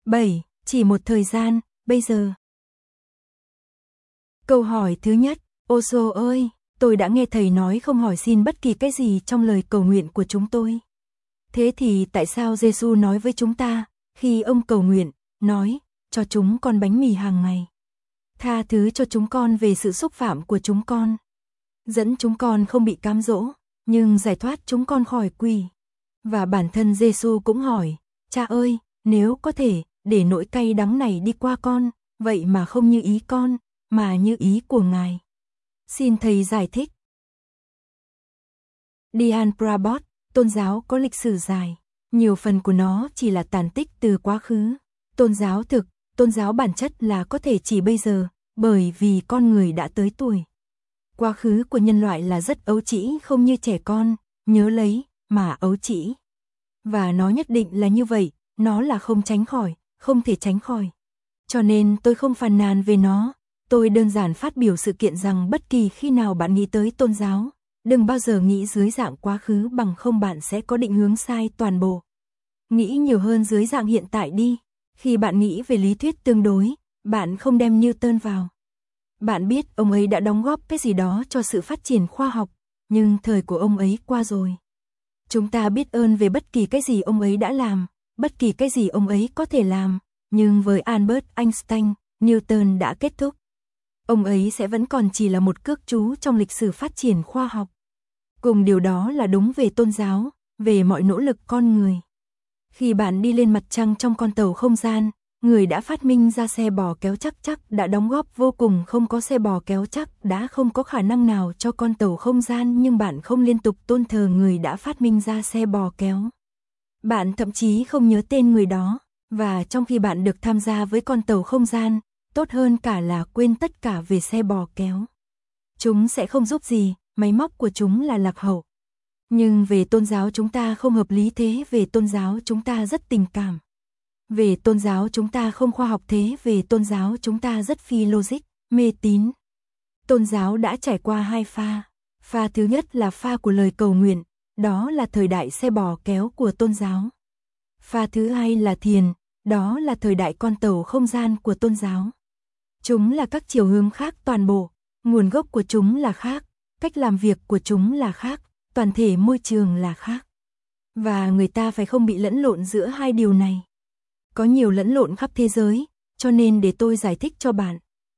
7. Chỉ một thời gian, bây giờ. Câu hỏi thứ nhất, Osho ơi, tôi đã nghe thầy nói không hỏi xin bất kỳ cái gì trong lời cầu nguyện của chúng tôi. Thế thì tại sao Giêsu nói với chúng ta, khi ông cầu nguyện, nói, cho chúng con bánh mì hàng ngày. Tha thứ cho chúng con về sự xúc phạm của chúng con. Dẫn chúng con không bị cám dỗ, nhưng giải thoát chúng con khỏi quỷ. Và bản thân Giêsu cũng hỏi, Cha ơi, nếu có thể, để nỗi cay đắng này đi qua con, vậy mà không như ý con, mà như ý của Ngài. Xin thầy giải thích. Dhyan Prabodh, tôn giáo có lịch sử dài, nhiều phần của nó chỉ là tàn tích từ quá khứ. Tôn giáo thực, tôn giáo bản chất là có thể chỉ bây giờ, bởi vì con người đã tới tuổi. Quá khứ của nhân loại là rất ấu trĩ, không như trẻ con, nhớ lấy, mà ấu trĩ. Và nó nhất định là như vậy, nó là không tránh khỏi, không thể tránh khỏi. Cho nên tôi không phàn nàn về nó, tôi đơn giản phát biểu sự kiện rằng bất kỳ khi nào bạn nghĩ tới tôn giáo, đừng bao giờ nghĩ dưới dạng quá khứ, bằng không bạn sẽ có định hướng sai toàn bộ. Nghĩ nhiều hơn dưới dạng hiện tại đi. Khi bạn nghĩ về lý thuyết tương đối, bạn không đem Newton vào. Bạn biết ông ấy đã đóng góp cái gì đó cho sự phát triển khoa học, nhưng thời của ông ấy qua rồi. Chúng ta biết ơn về bất kỳ cái gì ông ấy đã làm, bất kỳ cái gì ông ấy có thể làm, nhưng với Albert Einstein, Newton đã kết thúc. Ông ấy sẽ vẫn còn chỉ là một cước chú trong lịch sử phát triển khoa học. Cùng điều đó là đúng về tôn giáo, về mọi nỗ lực con người. Khi bạn đi lên mặt trăng trong con tàu không gian, người đã phát minh ra xe bò kéo chắc đã đóng góp vô cùng, không có xe bò kéo chắc đã không có khả năng nào cho con tàu không gian, nhưng bạn không liên tục tôn thờ người đã phát minh ra xe bò kéo. Bạn thậm chí không nhớ tên người đó, và trong khi bạn được tham gia với con tàu không gian, tốt hơn cả là quên tất cả về xe bò kéo. Chúng sẽ không giúp gì, máy móc của chúng là lạc hậu. Nhưng về tôn giáo chúng ta không hợp lý thế, về tôn giáo chúng ta rất tình cảm. Về tôn giáo chúng ta không khoa học thế, về tôn giáo chúng ta rất phi logic, mê tín. Tôn giáo đã trải qua hai pha. Pha thứ nhất là pha của lời cầu nguyện, đó là thời đại xe bò kéo của tôn giáo. Pha thứ hai là thiền, đó là thời đại con tàu không gian của tôn giáo. Chúng là các chiều hướng khác toàn bộ, nguồn gốc của chúng là khác, cách làm việc của chúng là khác, toàn thể môi trường là khác. Và người ta phải không bị lẫn lộn giữa hai điều này. Có nhiều lẫn lộn khắp thế giới, cho nên để tôi giải thích cho bạn.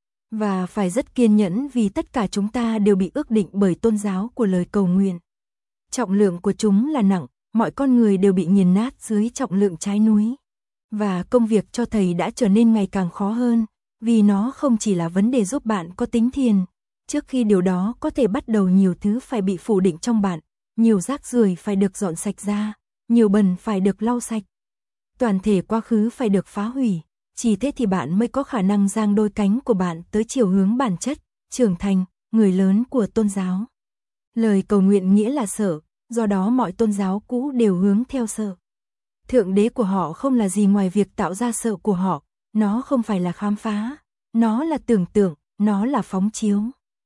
Và phải rất kiên nhẫn vì tất cả chúng ta đều bị ước định bởi tôn giáo của lời cầu nguyện. Trọng lượng của chúng là nặng, mọi con người đều bị nghiền nát dưới trọng lượng trái núi. Và công việc cho thầy đã trở nên ngày càng khó hơn, vì nó không chỉ là vấn đề giúp bạn có tính thiền. Trước khi điều đó có thể bắt đầu, nhiều thứ phải bị phủ định trong bạn, nhiều rác rưởi phải được dọn sạch ra, nhiều bẩn phải được lau sạch. Toàn thể quá khứ phải được phá hủy, chỉ thế thì bạn mới có khả năng giang đôi cánh của bạn tới chiều hướng bản chất, trưởng thành, người lớn của tôn giáo. Lời cầu nguyện nghĩa là sợ, do đó mọi tôn giáo cũ đều hướng theo sợ. Thượng đế của họ không là gì ngoài việc tạo ra sợ của họ, nó không phải là khám phá, nó là tưởng tượng, nó là phóng chiếu.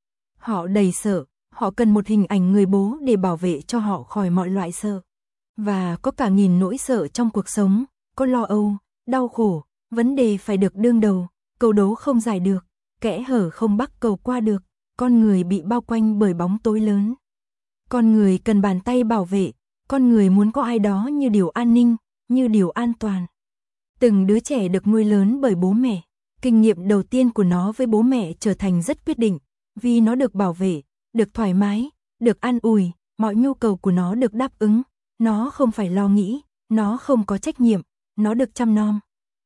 Họ đầy sợ, họ cần một hình ảnh người bố để bảo vệ cho họ khỏi mọi loại sợ. Và có cả nghìn nỗi sợ trong cuộc sống, có lo âu, đau khổ, vấn đề phải được đương đầu, câu đố không giải được, kẽ hở không bắc cầu qua được, con người bị bao quanh bởi bóng tối lớn. Con người cần bàn tay bảo vệ, con người muốn có ai đó như điều an ninh, như điều an toàn. Từng đứa trẻ được nuôi lớn bởi bố mẹ, kinh nghiệm đầu tiên của nó với bố mẹ trở thành rất quyết định, vì nó được bảo vệ, được thoải mái, được an ủi, mọi nhu cầu của nó được đáp ứng, nó không phải lo nghĩ, nó không có trách nhiệm, nó được chăm nom.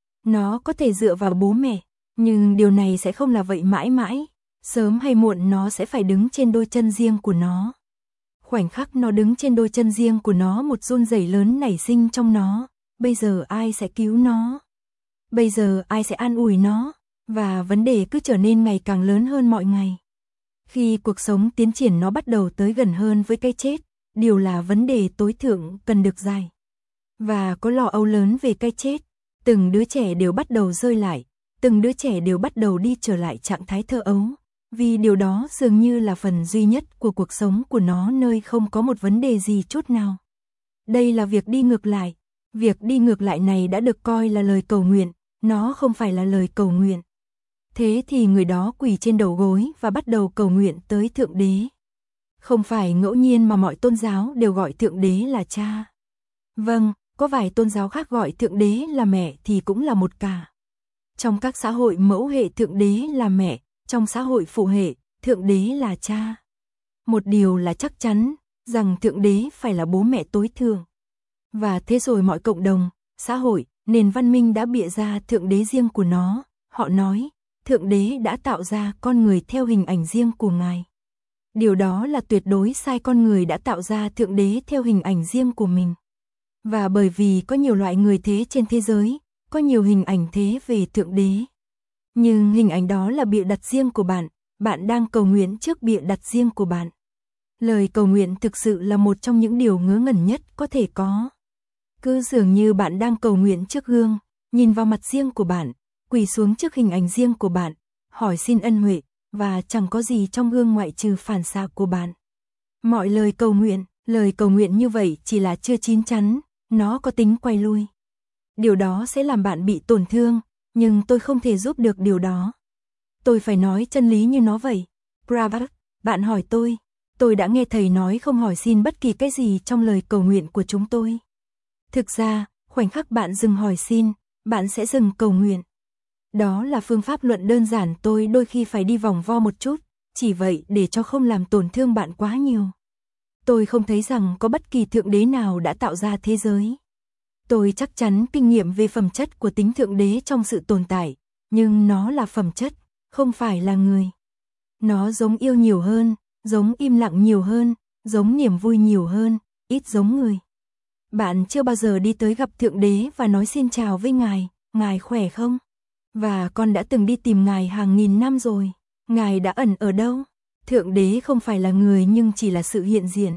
Nó có thể dựa vào bố mẹ, nhưng điều này sẽ không là vậy mãi mãi, sớm hay muộn nó sẽ phải đứng trên đôi chân riêng của nó. Khoảnh khắc nó đứng trên đôi chân riêng của nó, một run rẩy lớn nảy sinh trong nó, bây giờ ai sẽ cứu nó? Bây giờ ai sẽ an ủi nó? Và vấn đề cứ trở nên ngày càng lớn hơn mọi ngày. Khi cuộc sống tiến triển nó bắt đầu tới gần hơn với cái chết, điều là vấn đề tối thượng cần được giải. Và có lo âu lớn về cái chết, từng đứa trẻ đều bắt đầu rơi lại, từng đứa trẻ đều bắt đầu đi trở lại trạng thái thơ ấu, vì điều đó dường như là phần duy nhất của cuộc sống của nó nơi không có một vấn đề gì chút nào. Đây là việc đi ngược lại. Việc đi ngược lại này đã được coi là lời cầu nguyện, nó không phải là lời cầu nguyện. Thế thì người đó quỳ trên đầu gối và bắt đầu cầu nguyện tới Thượng Đế. Không phải ngẫu nhiên mà mọi tôn giáo đều gọi Thượng Đế là cha. Vâng, có vài tôn giáo khác gọi Thượng Đế là mẹ thì cũng là một cả. Trong các xã hội mẫu hệ Thượng Đế là mẹ, trong xã hội phụ hệ, Thượng Đế là cha. Một điều là chắc chắn, rằng Thượng Đế phải là bố mẹ tối thượng. Và thế rồi mọi cộng đồng, xã hội, nền văn minh đã bịa ra Thượng Đế riêng của nó. Họ nói, Thượng Đế đã tạo ra con người theo hình ảnh riêng của Ngài. Điều đó là tuyệt đối sai, con người đã tạo ra Thượng Đế theo hình ảnh riêng của mình. Và bởi vì có nhiều loại người thế trên thế giới, có nhiều hình ảnh thế về Thượng Đế. Nhưng hình ảnh đó là bịa đặt riêng của bạn, bạn đang cầu nguyện trước bịa đặt riêng của bạn. Lời cầu nguyện thực sự là một trong những điều ngớ ngẩn nhất có thể có. Cứ dường như bạn đang cầu nguyện trước gương, nhìn vào mặt riêng của bạn, quỳ xuống trước hình ảnh riêng của bạn, hỏi xin ân huệ, và chẳng có gì trong gương ngoại trừ phản xạ của bạn. Mọi lời cầu nguyện như vậy chỉ là chưa chín chắn, nó có tính quay lui. Điều đó sẽ làm bạn bị tổn thương, nhưng tôi không thể giúp được điều đó. Tôi phải nói chân lý như nó vậy. Prabhat, bạn hỏi tôi đã nghe thầy nói không hỏi xin bất kỳ cái gì trong lời cầu nguyện của chúng tôi. Thực ra, khoảnh khắc bạn dừng hỏi xin, bạn sẽ dừng cầu nguyện. Đó là phương pháp luận đơn giản, tôi đôi khi phải đi vòng vo một chút, chỉ vậy để cho không làm tổn thương bạn quá nhiều. Tôi không thấy rằng có bất kỳ Thượng Đế nào đã tạo ra thế giới. Tôi chắc chắn kinh nghiệm về phẩm chất của tính Thượng Đế trong sự tồn tại, nhưng nó là phẩm chất, không phải là người. Nó giống yêu nhiều hơn, giống im lặng nhiều hơn, giống niềm vui nhiều hơn, ít giống người. Bạn chưa bao giờ đi tới gặp Thượng Đế và nói xin chào với Ngài, Ngài khỏe không? Và con đã từng đi tìm Ngài hàng nghìn năm rồi, Ngài đã ẩn ở đâu? Thượng Đế không phải là người nhưng chỉ là sự hiện diện.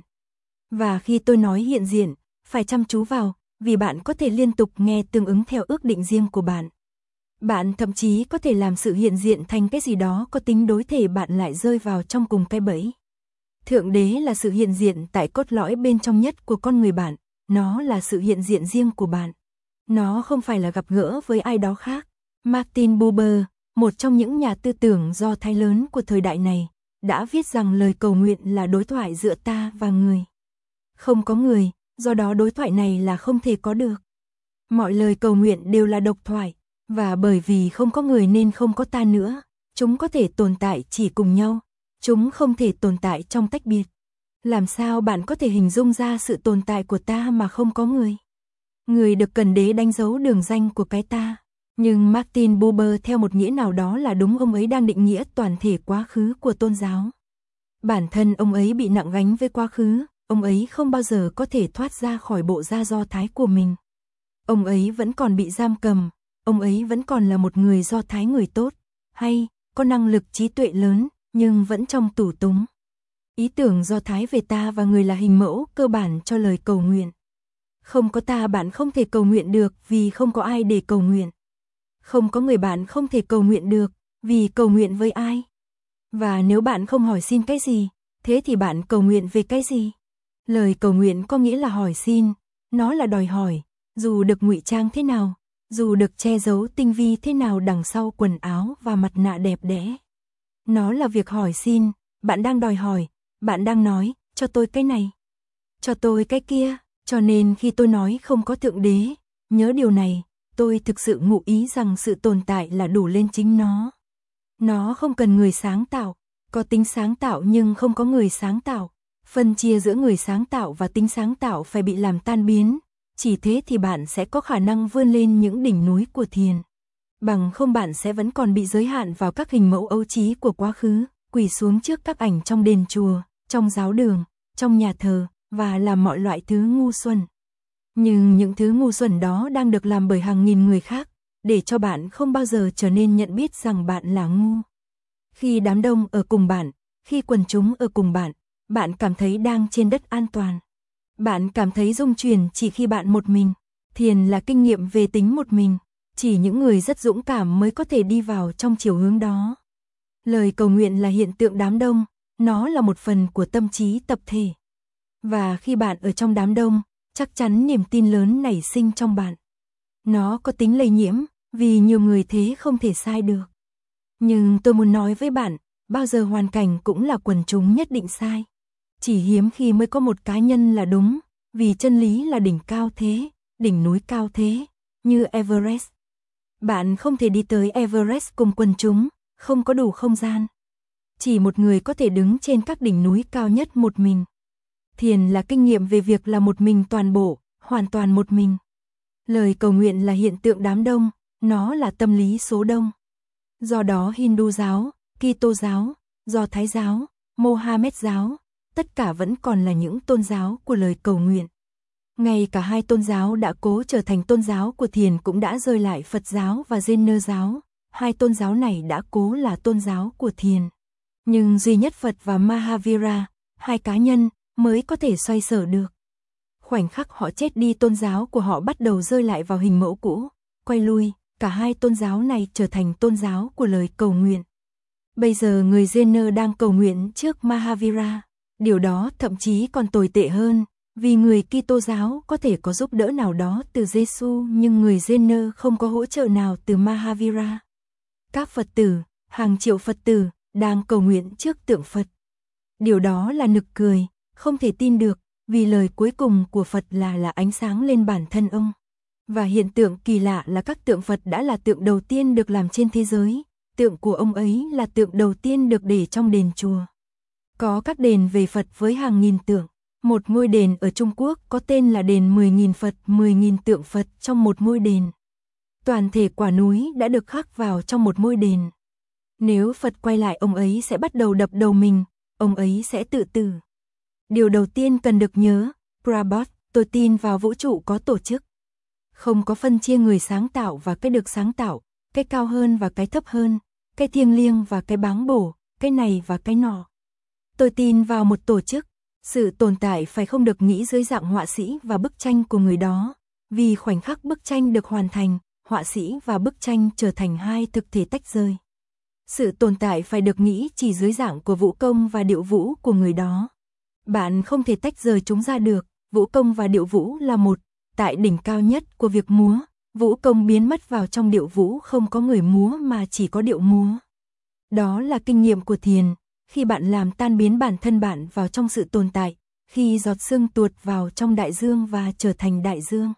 Và khi tôi nói hiện diện, phải chăm chú vào, vì bạn có thể liên tục nghe tương ứng theo ước định riêng của bạn. Bạn thậm chí có thể làm sự hiện diện thành cái gì đó có tính đối thể, bạn lại rơi vào trong cùng cái bẫy. Thượng Đế là sự hiện diện tại cốt lõi bên trong nhất của con người bạn, nó là sự hiện diện riêng của bạn. Nó không phải là gặp gỡ với ai đó khác. Martin Buber, một trong những nhà tư tưởng Do Thái lớn của thời đại này, đã viết rằng lời cầu nguyện là đối thoại giữa ta và người. Không có người, do đó đối thoại này là không thể có được. Mọi lời cầu nguyện đều là độc thoại, và bởi vì không có người nên không có ta nữa. Chúng có thể tồn tại chỉ cùng nhau, chúng không thể tồn tại trong tách biệt. Làm sao bạn có thể hình dung ra sự tồn tại của ta mà không có người? Người được cần Đế đánh dấu đường ranh của cái ta. Nhưng Martin Buber theo một nghĩa nào đó là đúng, ông ấy đang định nghĩa toàn thể quá khứ của tôn giáo. Bản thân ông ấy bị nặng gánh với quá khứ, ông ấy không bao giờ có thể thoát ra khỏi bộ da Do Thái của mình. Ông ấy vẫn còn bị giam cầm, ông ấy vẫn còn là một người Do Thái, người tốt, hay, có năng lực trí tuệ lớn, nhưng vẫn trong tù túng. Ý tưởng Do Thái về ta và người là hình mẫu cơ bản cho lời cầu nguyện. Không có ta bạn không thể cầu nguyện được vì không có ai để cầu nguyện. Không có người bạn không thể cầu nguyện được vì cầu nguyện với ai. Và nếu bạn không hỏi xin cái gì, thế thì bạn cầu nguyện về cái gì? Lời cầu nguyện có nghĩa là hỏi xin, nó là đòi hỏi, dù được ngụy trang thế nào, dù được che giấu tinh vi thế nào đằng sau quần áo và mặt nạ đẹp đẽ. Nó là việc hỏi xin, bạn đang đòi hỏi, bạn đang nói, cho tôi cái này, cho tôi cái kia. Cho nên khi tôi nói không có Thượng Đế, nhớ điều này, tôi thực sự ngụ ý rằng sự tồn tại là đủ lên chính nó. Nó không cần người sáng tạo, có tính sáng tạo nhưng không có người sáng tạo. Phân chia giữa người sáng tạo và tính sáng tạo phải bị làm tan biến, chỉ thế thì bạn sẽ có khả năng vươn lên những đỉnh núi của thiền. Bằng không bạn sẽ vẫn còn bị giới hạn vào các hình mẫu ấu trí của quá khứ, quỳ xuống trước các ảnh trong đền chùa, trong giáo đường, trong nhà thờ, và làm mọi loại thứ ngu xuẩn. Nhưng những thứ ngu xuẩn đó đang được làm bởi hàng nghìn người khác, để cho bạn không bao giờ trở nên nhận biết rằng bạn là ngu. Khi đám đông ở cùng bạn, khi quần chúng ở cùng bạn, bạn cảm thấy đang trên đất an toàn. Bạn cảm thấy rung chuyển chỉ khi bạn một mình. Thiền là kinh nghiệm về tính một mình, chỉ những người rất dũng cảm mới có thể đi vào trong chiều hướng đó. Lời cầu nguyện là hiện tượng đám đông, nó là một phần của tâm trí tập thể. Và khi bạn ở trong đám đông, chắc chắn niềm tin lớn nảy sinh trong bạn. Nó có tính lây nhiễm, vì nhiều người thế không thể sai được. Nhưng tôi muốn nói với bạn, bao giờ hoàn cảnh cũng là quần chúng nhất định sai. Chỉ hiếm khi mới có một cá nhân là đúng, vì chân lý là đỉnh cao thế, đỉnh núi cao thế, như Everest. Bạn không thể đi tới Everest cùng quần chúng, không có đủ không gian. Chỉ một người có thể đứng trên các đỉnh núi cao nhất một mình. Thiền là kinh nghiệm về việc là một mình toàn bộ, hoàn toàn một mình. Lời cầu nguyện là hiện tượng đám đông, nó là tâm lý số đông. Do đó Hindu giáo, Kitô giáo, Do Thái giáo, Mohammed giáo, tất cả vẫn còn là những tôn giáo của lời cầu nguyện. Ngay cả hai tôn giáo đã cố trở thành tôn giáo của thiền cũng đã rơi lại Phật giáo và Jaina giáo. Hai tôn giáo này đã cố là tôn giáo của thiền. Nhưng duy nhất Phật và Mahavira, hai cá nhân, mới có thể xoay sở được. Khoảnh khắc họ chết đi tôn giáo của họ bắt đầu rơi lại vào hình mẫu cũ, quay lui, cả hai tôn giáo này trở thành tôn giáo của lời cầu nguyện. Bây giờ người Jaina đang cầu nguyện trước Mahavira, điều đó thậm chí còn tồi tệ hơn, vì người Kitô giáo có thể có giúp đỡ nào đó từ Giêsu nhưng người Jaina không có hỗ trợ nào từ Mahavira. Các Phật tử, hàng triệu Phật tử, đang cầu nguyện trước tượng Phật. Điều đó là nực cười, không thể tin được, vì lời cuối cùng của Phật là ánh sáng lên bản thân ông. Và hiện tượng kỳ lạ là các tượng Phật đã là tượng đầu tiên được làm trên thế giới, tượng của ông ấy là tượng đầu tiên được để trong đền chùa. Có các đền về Phật với hàng nghìn tượng. Một ngôi đền ở Trung Quốc có tên là đền 10.000 Phật, 10.000 tượng Phật trong một ngôi đền. Toàn thể quả núi đã được khắc vào trong một ngôi đền. Nếu Phật quay lại ông ấy sẽ bắt đầu đập đầu mình, ông ấy sẽ tự tử. Điều đầu tiên cần được nhớ, Prabhupada, tôi tin vào vũ trụ có tổ chức. Không có phân chia người sáng tạo và cái được sáng tạo, cái cao hơn và cái thấp hơn, cái thiêng liêng và cái báng bổ, cái này và cái nọ. Tôi tin vào một tổ chức, sự tồn tại phải không được nghĩ dưới dạng họa sĩ và bức tranh của người đó, vì khoảnh khắc bức tranh được hoàn thành, họa sĩ và bức tranh trở thành hai thực thể tách rời. Sự tồn tại phải được nghĩ chỉ dưới dạng của vũ công và điệu vũ của người đó. Bạn không thể tách rời chúng ra được, vũ công và điệu vũ là một, tại đỉnh cao nhất của việc múa, vũ công biến mất vào trong điệu vũ không có người múa mà chỉ có điệu múa. Đó là kinh nghiệm của thiền, khi bạn làm tan biến bản thân bạn vào trong sự tồn tại, khi giọt sương tuột vào trong đại dương và trở thành đại dương.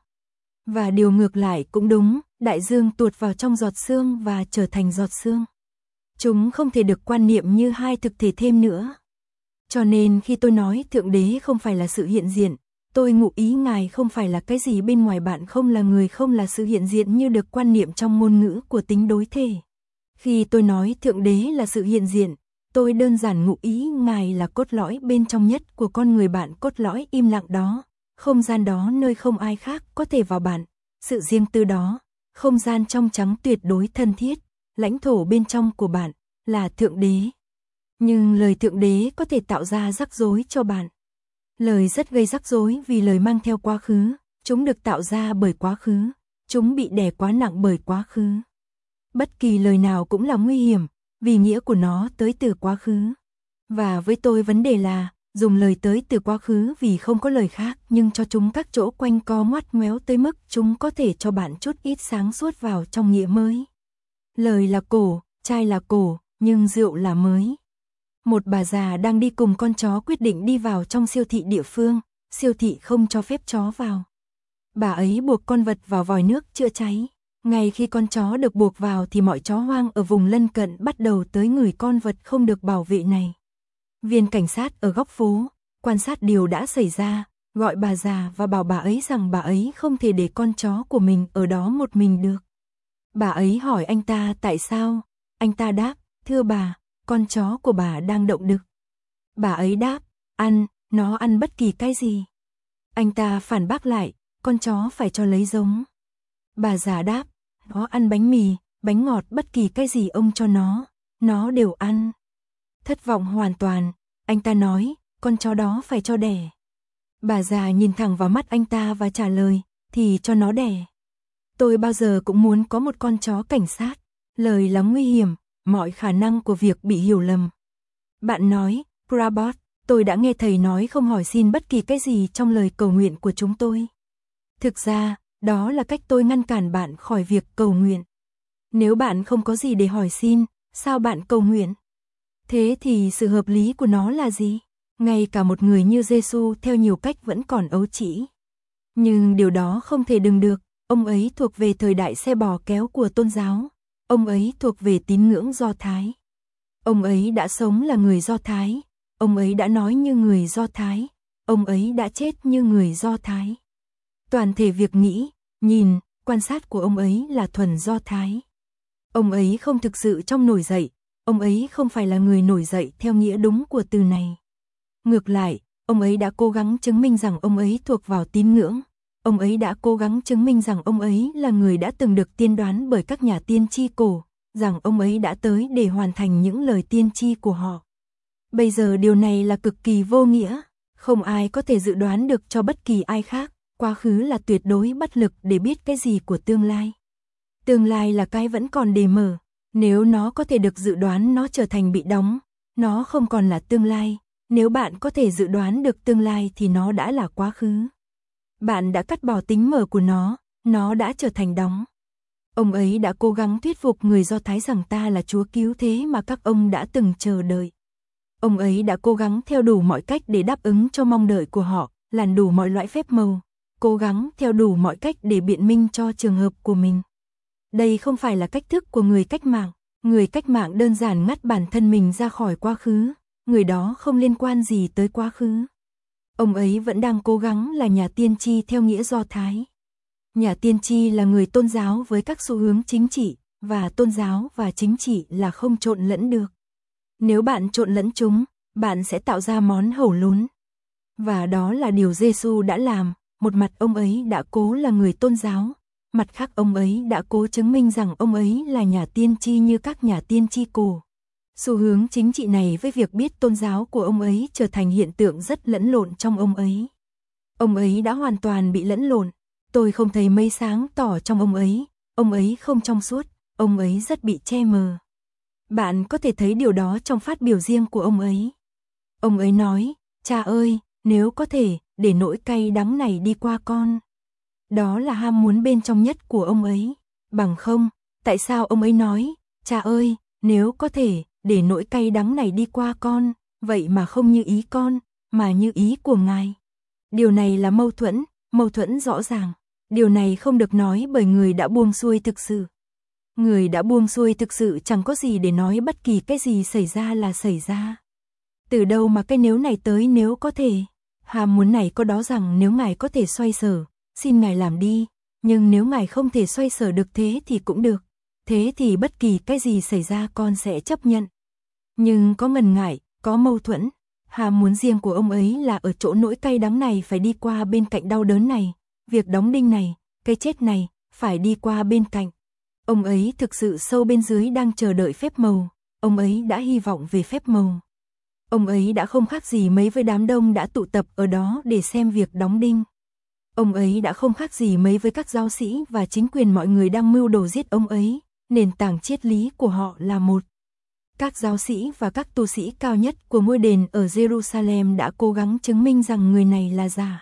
Và điều ngược lại cũng đúng, đại dương tuột vào trong giọt sương và trở thành giọt sương. Chúng không thể được quan niệm như hai thực thể thêm nữa. Cho nên khi tôi nói Thượng Đế không phải là sự hiện diện, tôi ngụ ý Ngài không phải là cái gì bên ngoài bạn, không là người, không là sự hiện diện như được quan niệm trong ngôn ngữ của tính đối thể. Khi tôi nói Thượng Đế là sự hiện diện, tôi đơn giản ngụ ý Ngài là cốt lõi bên trong nhất của con người bạn, cốt lõi im lặng đó, không gian đó nơi không ai khác có thể vào bạn, sự riêng tư đó, không gian trong trắng tuyệt đối thân thiết, lãnh thổ bên trong của bạn, là Thượng Đế. Nhưng lời Thượng Đế có thể tạo ra rắc rối cho bạn. Lời rất gây rắc rối vì lời mang theo quá khứ, chúng được tạo ra bởi quá khứ, chúng bị đè quá nặng bởi quá khứ. Bất kỳ lời nào cũng là nguy hiểm, vì nghĩa của nó tới từ quá khứ. Và với tôi vấn đề là, dùng lời tới từ quá khứ vì không có lời khác, nhưng cho chúng các chỗ quanh co ngoắt ngoéo tới mức chúng có thể cho bạn chút ít sáng suốt vào trong nghĩa mới. Lời là cổ, chai là cổ, nhưng rượu là mới. Một bà già đang đi cùng con chó quyết định đi vào trong siêu thị địa phương, siêu thị không cho phép chó vào. Bà ấy buộc con vật vào vòi nước chữa cháy. Ngay khi con chó được buộc vào thì mọi chó hoang ở vùng lân cận bắt đầu tới ngửi con vật không được bảo vệ này. Viên cảnh sát ở góc phố, quan sát điều đã xảy ra, gọi bà già và bảo bà ấy rằng bà ấy không thể để con chó của mình ở đó một mình được. Bà ấy hỏi anh ta tại sao, anh ta đáp, thưa bà, con chó của bà đang động đực. Bà ấy đáp, nó ăn bất kỳ cái gì. Anh ta phản bác lại, con chó phải cho lấy giống. Bà già đáp, nó ăn bánh mì, bánh ngọt, bất kỳ cái gì ông cho nó đều ăn. Thất vọng hoàn toàn, anh ta nói, con chó đó phải cho đẻ. Bà già nhìn thẳng vào mắt anh ta và trả lời, thì cho nó đẻ. Tôi bao giờ cũng muốn có một con chó cảnh sát, lời là nguy hiểm, mọi khả năng của việc bị hiểu lầm. Bạn nói, Prabhupada, tôi đã nghe thầy nói không hỏi xin bất kỳ cái gì trong lời cầu nguyện của chúng tôi. Thực ra, đó là cách tôi ngăn cản bạn khỏi việc cầu nguyện. Nếu bạn không có gì để hỏi xin, sao bạn cầu nguyện? Thế thì sự hợp lý của nó là gì? Ngay cả một người như Giêsu theo nhiều cách vẫn còn ấu trĩ. Nhưng điều đó không thể đừng được, ông ấy thuộc về thời đại xe bò kéo của tôn giáo, ông ấy thuộc về tín ngưỡng Do Thái. Ông ấy đã sống là người Do Thái, ông ấy đã nói như người Do Thái, ông ấy đã chết như người Do Thái. Toàn thể việc nghĩ, nhìn, quan sát của ông ấy là thuần Do Thái. Ông ấy không thực sự trong nổi dậy, ông ấy không phải là người nổi dậy theo nghĩa đúng của từ này. Ngược lại, ông ấy đã cố gắng chứng minh rằng ông ấy thuộc vào tín ngưỡng. Ông ấy đã cố gắng chứng minh rằng ông ấy là người đã từng được tiên đoán bởi các nhà tiên tri cổ, rằng ông ấy đã tới để hoàn thành những lời tiên tri của họ. Bây giờ điều này là cực kỳ vô nghĩa, không ai có thể dự đoán được cho bất kỳ ai khác, quá khứ là tuyệt đối bất lực để biết cái gì của tương lai. Tương lai là cái vẫn còn đề mở, nếu nó có thể được dự đoán nó trở thành bị đóng, nó không còn là tương lai, nếu bạn có thể dự đoán được tương lai thì nó đã là quá khứ. Bạn đã cắt bỏ tính mở của nó đã trở thành đóng. Ông ấy đã cố gắng thuyết phục người Do Thái rằng ta là Chúa cứu thế mà các ông đã từng chờ đợi. Ông ấy đã cố gắng theo đủ mọi cách để đáp ứng cho mong đợi của họ, làm đủ mọi loại phép màu, cố gắng theo đủ mọi cách để biện minh cho trường hợp của mình. Đây không phải là cách thức của người cách mạng đơn giản ngắt bản thân mình ra khỏi quá khứ, người đó không liên quan gì tới quá khứ. Ông ấy vẫn đang cố gắng là nhà tiên tri theo nghĩa Do Thái. Nhà tiên tri là người tôn giáo với các xu hướng chính trị, và tôn giáo và chính trị là không trộn lẫn được. Nếu bạn trộn lẫn chúng, bạn sẽ tạo ra món hẩu lún. Và đó là điều Giêsu đã làm, một mặt ông ấy đã cố là người tôn giáo, mặt khác ông ấy đã cố chứng minh rằng ông ấy là nhà tiên tri như các nhà tiên tri cổ. Xu hướng chính trị này với việc biết tôn giáo của ông ấy trở thành hiện tượng rất lẫn lộn trong ông ấy. Ông ấy đã hoàn toàn bị lẫn lộn, tôi không thấy mây sáng tỏ trong ông ấy không trong suốt, ông ấy rất bị che mờ. Bạn có thể thấy điều đó trong phát biểu riêng của ông ấy. Ông ấy nói, cha ơi, nếu có thể, để nỗi cay đắng này đi qua con. Đó là ham muốn bên trong nhất của ông ấy. Bằng không, tại sao ông ấy nói, cha ơi, nếu có thể, để nỗi cay đắng này đi qua con, vậy mà không như ý con, mà như ý của Ngài. Điều này là mâu thuẫn rõ ràng. Điều này không được nói bởi người đã buông xuôi thực sự. Người đã buông xuôi thực sự chẳng có gì để nói bất kỳ cái gì xảy ra là xảy ra. Từ đâu mà cái nếu này tới nếu có thể? Ham muốn này có đó rằng nếu Ngài có thể xoay sở, xin Ngài làm đi, nhưng nếu Ngài không thể xoay sở được thế thì cũng được. Thế thì bất kỳ cái gì xảy ra con sẽ chấp nhận. Nhưng có ngần ngại, có mâu thuẫn. Ham muốn riêng của ông ấy là ở chỗ nỗi cay đắng này phải đi qua bên cạnh đau đớn này, việc đóng đinh này, cái chết này, phải đi qua bên cạnh. Ông ấy thực sự sâu bên dưới đang chờ đợi phép màu, ông ấy đã hy vọng về phép màu. Ông ấy đã không khác gì mấy với đám đông đã tụ tập ở đó để xem việc đóng đinh. Ông ấy đã không khác gì mấy với các giáo sĩ và chính quyền mọi người đang mưu đồ giết ông ấy, nền tảng triết lý của họ là một. Các giáo sĩ và các tu sĩ cao nhất của ngôi đền ở Jerusalem đã cố gắng chứng minh rằng người này là giả.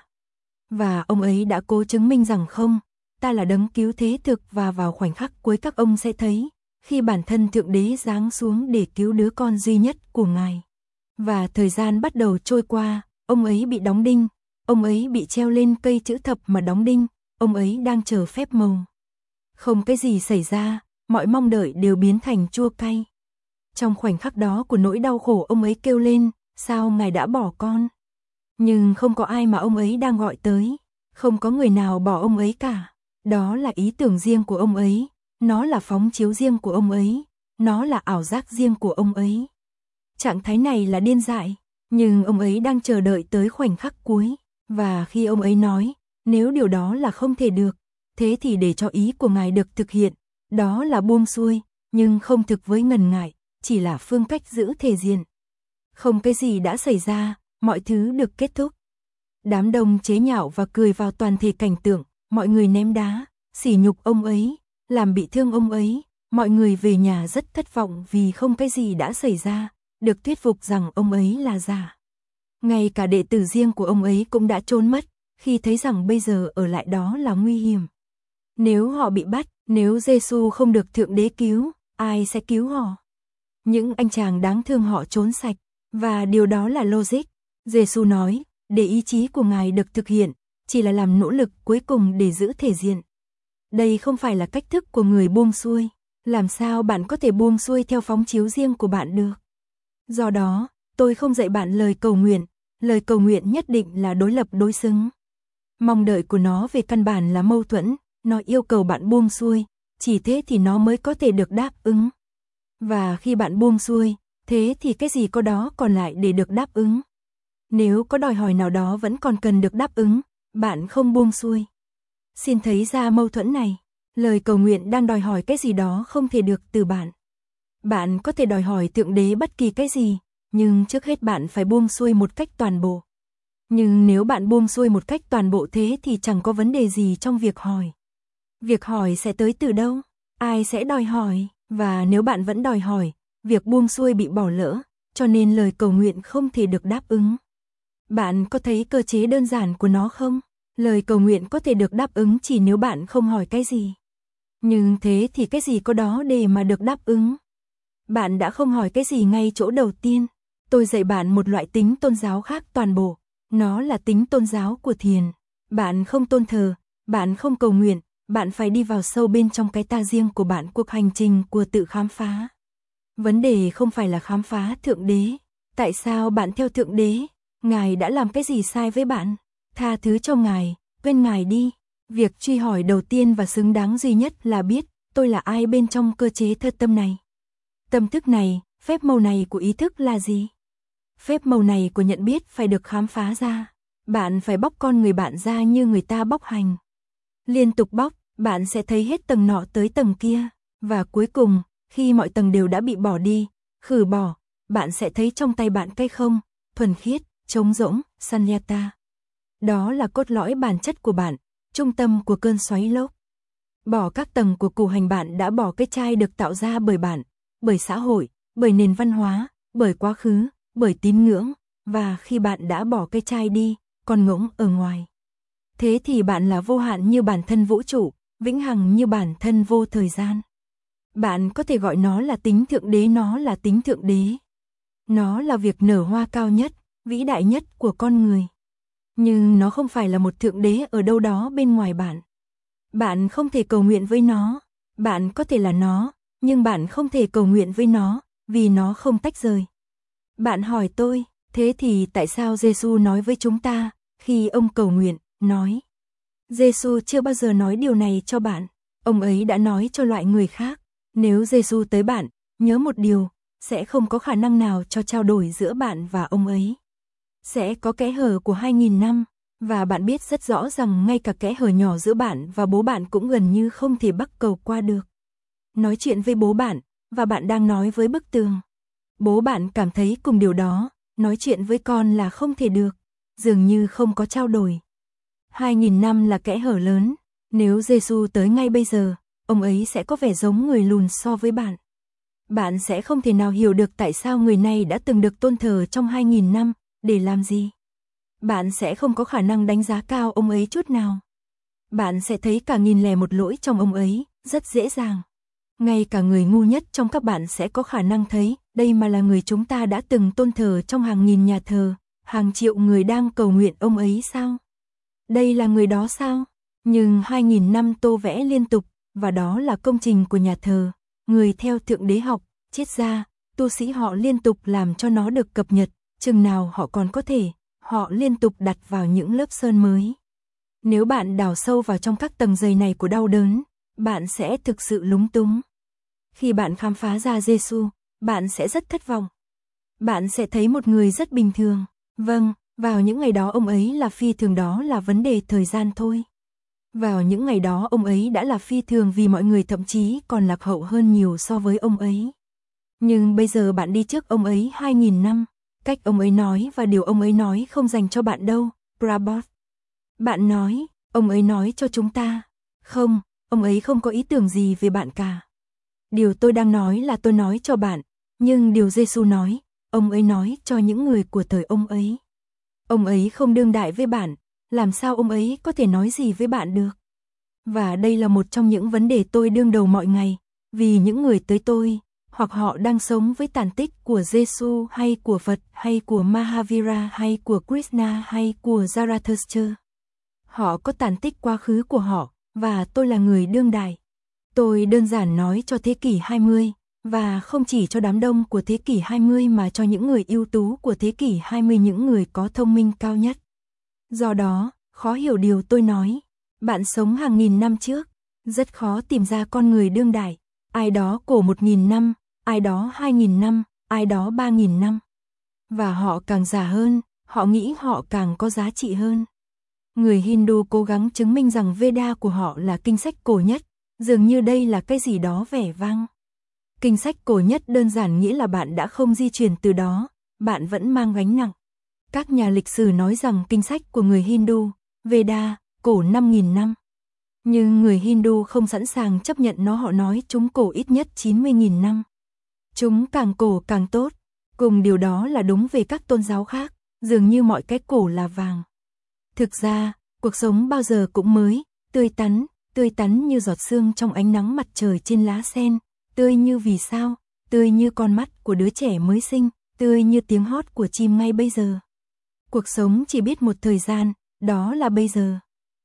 Và ông ấy đã cố chứng minh rằng không, ta là đấng cứu thế thực và vào khoảnh khắc cuối các ông sẽ thấy, khi bản thân Thượng Đế giáng xuống để cứu đứa con duy nhất của Ngài. Và thời gian bắt đầu trôi qua, ông ấy bị đóng đinh, ông ấy bị treo lên cây chữ thập mà đóng đinh, ông ấy đang chờ phép màu. Không cái gì xảy ra, mọi mong đợi đều biến thành chua cay. Trong khoảnh khắc đó của nỗi đau khổ ông ấy kêu lên, sao Ngài đã bỏ con? Nhưng không có ai mà ông ấy đang gọi tới, không có người nào bỏ ông ấy cả. Đó là ý tưởng riêng của ông ấy, nó là phóng chiếu riêng của ông ấy, nó là ảo giác riêng của ông ấy. Trạng thái này là điên dại, nhưng ông ấy đang chờ đợi tới khoảnh khắc cuối, và khi ông ấy nói, nếu điều đó là không thể được, thế thì để cho ý của Ngài được thực hiện, đó là buông xuôi, nhưng không thực với ngần ngại, chỉ là phương cách giữ thể diện. Không cái gì đã xảy ra, mọi thứ được kết thúc. Đám đông chế nhạo và cười vào toàn thể cảnh tượng, mọi người ném đá, sỉ nhục ông ấy, làm bị thương ông ấy, mọi người về nhà rất thất vọng vì không cái gì đã xảy ra, được thuyết phục rằng ông ấy là giả. Ngay cả đệ tử riêng của ông ấy cũng đã trốn mất, khi thấy rằng bây giờ ở lại đó là nguy hiểm. Nếu họ bị bắt, Nếu Giêsu không được Thượng Đế cứu, ai sẽ cứu họ? Những anh chàng đáng thương họ trốn sạch, và điều đó là logic. Giêsu nói, để ý chí của Ngài được thực hiện, chỉ là làm nỗ lực cuối cùng để giữ thể diện. Đây không phải là cách thức của người buông xuôi. Làm sao bạn có thể buông xuôi theo phóng chiếu riêng của bạn được? Do đó, tôi không dạy bạn lời cầu nguyện. Lời cầu nguyện nhất định là đối lập đối xứng. Mong đợi của nó về căn bản là mâu thuẫn, nó yêu cầu bạn buông xuôi, chỉ thế thì nó mới có thể được đáp ứng. Và khi bạn buông xuôi, thế thì cái gì có đó còn lại để được đáp ứng? Nếu có đòi hỏi nào đó vẫn còn cần được đáp ứng, bạn không buông xuôi. Xin thấy ra mâu thuẫn này. Lời cầu nguyện đang đòi hỏi cái gì đó không thể được từ bạn. Bạn có thể đòi hỏi Thượng Đế bất kỳ cái gì, nhưng trước hết bạn phải buông xuôi một cách toàn bộ. Nhưng nếu bạn buông xuôi một cách toàn bộ thế thì chẳng có vấn đề gì trong việc hỏi. Việc hỏi sẽ tới từ đâu? Ai sẽ đòi hỏi? Và nếu bạn vẫn đòi hỏi, việc buông xuôi bị bỏ lỡ, cho nên lời cầu nguyện không thể được đáp ứng. Bạn có thấy cơ chế đơn giản của nó không? Lời cầu nguyện có thể được đáp ứng chỉ nếu bạn không hỏi cái gì. Nhưng thế thì cái gì có đó để mà được đáp ứng? Bạn đã không hỏi cái gì ngay chỗ đầu tiên. Tôi dạy bạn một loại tính tôn giáo khác toàn bộ. Nó là tính tôn giáo của thiền. Bạn không tôn thờ, bạn không cầu nguyện, bạn phải đi vào sâu bên trong cái ta riêng của bạn, cuộc hành trình của tự khám phá. Vấn đề không phải là khám phá Thượng Đế. Tại sao bạn theo Thượng Đế? Ngài đã làm cái gì sai với bạn? Tha thứ cho Ngài, quên Ngài đi. Việc truy hỏi đầu tiên và xứng đáng duy nhất là biết tôi là ai bên trong cơ chế thơ tâm này. Tâm thức này, phép màu này của ý thức là gì? Phép màu này của nhận biết phải được khám phá ra. Bạn phải bóc con người bạn ra như người ta bóc hành. Liên tục bóc, bạn sẽ thấy hết tầng nọ tới tầng kia. Và cuối cùng, khi mọi tầng đều đã bị bỏ đi, khử bỏ, bạn sẽ thấy trong tay bạn cái không, thuần khiết, trống rỗng, Sanyata. Đó là cốt lõi bản chất của bạn, trung tâm của cơn xoáy lốc. Bỏ các tầng của củ hành, bạn đã bỏ cái chai được tạo ra bởi bạn, bởi xã hội, bởi nền văn hóa, bởi quá khứ, bởi tín ngưỡng, và khi bạn đã bỏ cái chai đi, còn ngỗng ở ngoài. Thế thì bạn là vô hạn như bản thân vũ trụ, vĩnh hằng như bản thân vô thời gian. Bạn có thể gọi nó là tính Thượng Đế, nó là tính Thượng Đế. Nó là việc nở hoa cao nhất, vĩ đại nhất của con người. Nhưng nó không phải là một Thượng Đế ở đâu đó bên ngoài bạn. Bạn không thể cầu nguyện với nó. Bạn có thể là nó, nhưng bạn không thể cầu nguyện với nó, vì nó không tách rời. Bạn hỏi tôi, thế thì tại sao Giêsu nói với chúng ta, khi ông cầu nguyện, nói. Giêsu chưa bao giờ nói điều này cho bạn. Ông ấy đã nói cho loại người khác. Nếu Giêsu tới bạn, nhớ một điều, sẽ không có khả năng nào cho trao đổi giữa bạn và ông ấy. Sẽ có kẽ hở của 2000 năm, và bạn biết rất rõ rằng ngay cả kẽ hở nhỏ giữa bạn và bố bạn cũng gần như không thể bắc cầu qua được. Nói chuyện với bố bạn, và bạn đang nói với bức tường. Bố bạn cảm thấy cùng điều đó, nói chuyện với con là không thể được, dường như không có trao đổi. 2000 năm là kẽ hở lớn, nếu Giêsu tới ngay bây giờ, ông ấy sẽ có vẻ giống người lùn so với bạn. Bạn sẽ không thể nào hiểu được tại sao người này đã từng được tôn thờ trong 2000 năm, để làm gì. Bạn sẽ không có khả năng đánh giá cao ông ấy chút nào. Bạn sẽ thấy cả 1001 lỗi trong ông ấy, rất dễ dàng. Ngay cả người ngu nhất trong các bạn sẽ có khả năng thấy, đây mà là người chúng ta đã từng tôn thờ trong hàng nghìn nhà thờ, hàng triệu người đang cầu nguyện ông ấy sao? Đây là người đó sao? Nhưng 2000 năm tô vẽ liên tục, và đó là công trình của nhà thờ. Người theo Thượng Đế học, triết gia, tu sĩ họ liên tục làm cho nó được cập nhật, chừng nào họ còn có thể, họ liên tục đặt vào những lớp sơn mới. Nếu bạn đào sâu vào trong các tầng dày này của đau đớn, bạn sẽ thực sự lúng túng. Khi bạn khám phá ra Giêsu, bạn sẽ rất thất vọng. Bạn sẽ thấy một người rất bình thường. Vâng, vào những ngày đó ông ấy là phi thường, đó là vấn đề thời gian thôi. Vào những ngày đó ông ấy đã là phi thường vì mọi người thậm chí còn lạc hậu hơn nhiều so với ông ấy. Nhưng bây giờ bạn đi trước ông ấy 2000 năm, cách ông ấy nói và điều ông ấy nói không dành cho bạn đâu, Prabhupada. Bạn nói, ông ấy nói cho chúng ta. Không, ông ấy không có ý tưởng gì về bạn cả. Điều tôi đang nói là tôi nói cho bạn, nhưng điều Giêsu nói, ông ấy nói cho những người của thời ông ấy. Ông ấy không đương đại với bạn, làm sao ông ấy có thể nói gì với bạn được? Và đây là một trong những vấn đề tôi đương đầu mọi ngày, vì những người tới tôi, hoặc họ đang sống với tàn tích của Giêsu hay của Phật hay của Mahavira hay của Krishna hay của Zarathustra. Họ có tàn tích quá khứ của họ, và tôi là người đương đại. Tôi đơn giản nói cho thế kỷ 20, và không chỉ cho đám đông của thế kỷ 20 mà cho những người ưu tú của thế kỷ 20, những người có thông minh cao nhất. Do đó, khó hiểu điều tôi nói. Bạn sống hàng nghìn năm trước, rất khó tìm ra con người đương đại. Ai đó cổ 1.000 năm, ai đó 2.000 năm, ai đó 3.000 năm. Và họ càng già hơn, họ nghĩ họ càng có giá trị hơn. Người Hindu cố gắng chứng minh rằng Veda của họ là kinh sách cổ nhất, dường như đây là cái gì đó vẻ vang. Kinh sách cổ nhất đơn giản nghĩa là bạn đã không di chuyển từ đó, bạn vẫn mang gánh nặng. Các nhà lịch sử nói rằng kinh sách của người Hindu, Veda, cổ 5.000 năm. Nhưng người Hindu không sẵn sàng chấp nhận nó, họ nói chúng cổ ít nhất 90.000 năm. Chúng càng cổ càng tốt. Cùng điều đó là đúng về các tôn giáo khác, dường như mọi cái cổ là vàng. Thực ra, cuộc sống bao giờ cũng mới, tươi tắn như giọt sương trong ánh nắng mặt trời trên lá sen, tươi như vì sao, tươi như con mắt của đứa trẻ mới sinh, tươi như tiếng hót của chim ngay bây giờ. Cuộc sống chỉ biết một thời gian, đó là bây giờ.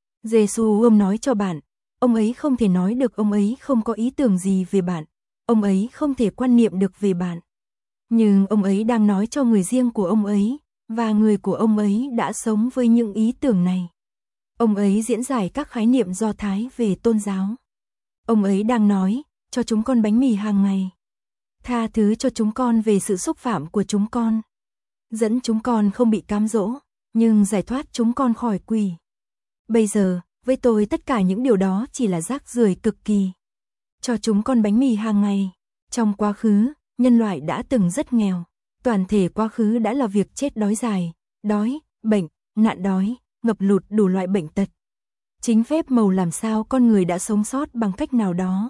Giêsu nói cho bạn, ông ấy không thể nói được, ông ấy không có ý tưởng gì về bạn, ông ấy không thể quan niệm được về bạn. Nhưng ông ấy đang nói cho người riêng của ông ấy, và người của ông ấy đã sống với những ý tưởng này. Ông ấy diễn giải các khái niệm Do Thái về tôn giáo. Ông ấy đang nói, cho chúng con bánh mì hàng ngày. Tha thứ cho chúng con về sự xúc phạm của chúng con. Dẫn chúng con không bị cám dỗ, nhưng giải thoát chúng con khỏi quỷ. Bây giờ, với tôi tất cả những điều đó chỉ là rác rưởi cực kỳ. Cho chúng con bánh mì hàng ngày. Trong quá khứ, nhân loại đã từng rất nghèo. Toàn thể quá khứ đã là việc chết đói dài, đói, bệnh, nạn đói, ngập lụt, đủ loại bệnh tật. Chính phép màu làm sao con người đã sống sót bằng cách nào đó.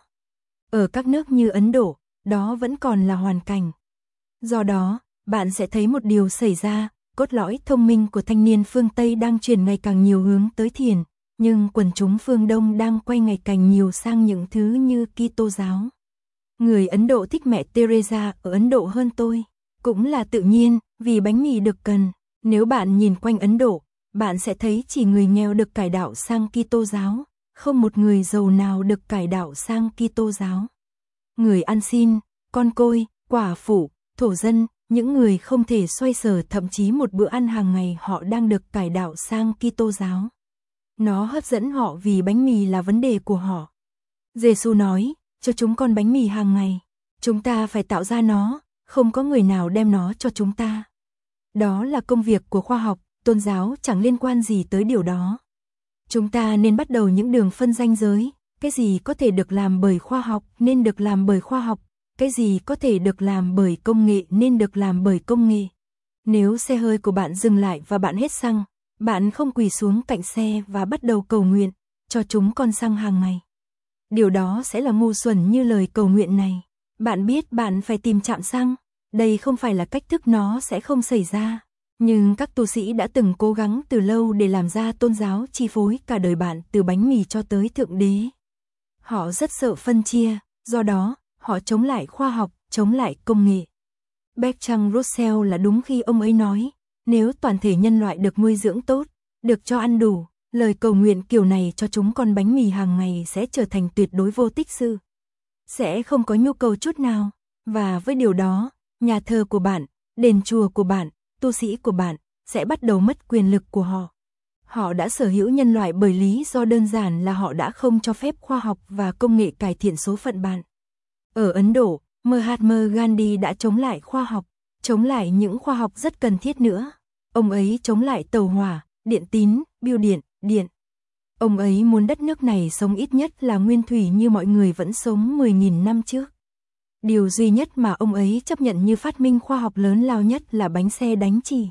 Ở các nước như Ấn Độ, đó vẫn còn là hoàn cảnh. Do đó, bạn sẽ thấy một điều xảy ra, cốt lõi thông minh của thanh niên phương Tây đang chuyển ngày càng nhiều hướng tới thiền, nhưng quần chúng phương Đông đang quay ngày càng nhiều sang những thứ như Kitô giáo. Người Ấn Độ thích mẹ Teresa ở Ấn Độ hơn tôi, cũng là tự nhiên, vì bánh mì được cần. Nếu bạn nhìn quanh Ấn Độ, bạn sẽ thấy chỉ người nghèo được cải đạo sang Kitô giáo, không một người giàu nào được cải đạo sang Kitô giáo. Người ăn xin, con côi, quả phụ, thổ dân, những người không thể xoay sở thậm chí một bữa ăn hàng ngày, họ đang được cải đạo sang Kitô giáo. Nó hấp dẫn họ vì bánh mì là vấn đề của họ. Giêsu nói, cho chúng con bánh mì hàng ngày. Chúng ta phải tạo ra nó, không có người nào đem nó cho chúng ta. Đó là công việc của khoa học, tôn giáo chẳng liên quan gì tới điều đó. Chúng ta nên bắt đầu những đường phân ranh giới, cái gì có thể được làm bởi khoa học nên được làm bởi khoa học, cái gì có thể được làm bởi công nghệ nên được làm bởi công nghệ. Nếu xe hơi của bạn dừng lại và bạn hết xăng, bạn không quỳ xuống cạnh xe và bắt đầu cầu nguyện, cho chúng con xăng hàng ngày. Điều đó sẽ là ngu xuẩn như lời cầu nguyện này. Bạn biết bạn phải tìm trạm xăng, đây không phải là cách thức, nó sẽ không xảy ra. Nhưng các tu sĩ đã từng cố gắng từ lâu để làm ra tôn giáo chi phối cả đời bạn từ bánh mì cho tới Thượng Đế. Họ rất sợ phân chia, do đó, họ chống lại khoa học, chống lại công nghệ. Bertrand Russell là đúng khi ông ấy nói, nếu toàn thể nhân loại được nuôi dưỡng tốt, được cho ăn đủ, lời cầu nguyện kiểu này cho chúng con bánh mì hàng ngày sẽ trở thành tuyệt đối vô tích sự. Sẽ không có nhu cầu chút nào, và với điều đó, nhà thờ của bạn, đền chùa của bạn, tu sĩ của bạn, sẽ bắt đầu mất quyền lực của họ. Họ đã sở hữu nhân loại bởi lý do đơn giản là họ đã không cho phép khoa học và công nghệ cải thiện số phận bạn. Ở Ấn Độ, Mahatma Gandhi đã chống lại khoa học, chống lại những khoa học rất cần thiết nữa. Ông ấy chống lại tàu hỏa, điện tín, bưu điện, điện. Ông ấy muốn đất nước này sống ít nhất là nguyên thủy như mọi người vẫn sống 10.000 năm trước. Điều duy nhất mà ông ấy chấp nhận như phát minh khoa học lớn lao nhất là bánh xe đánh chì.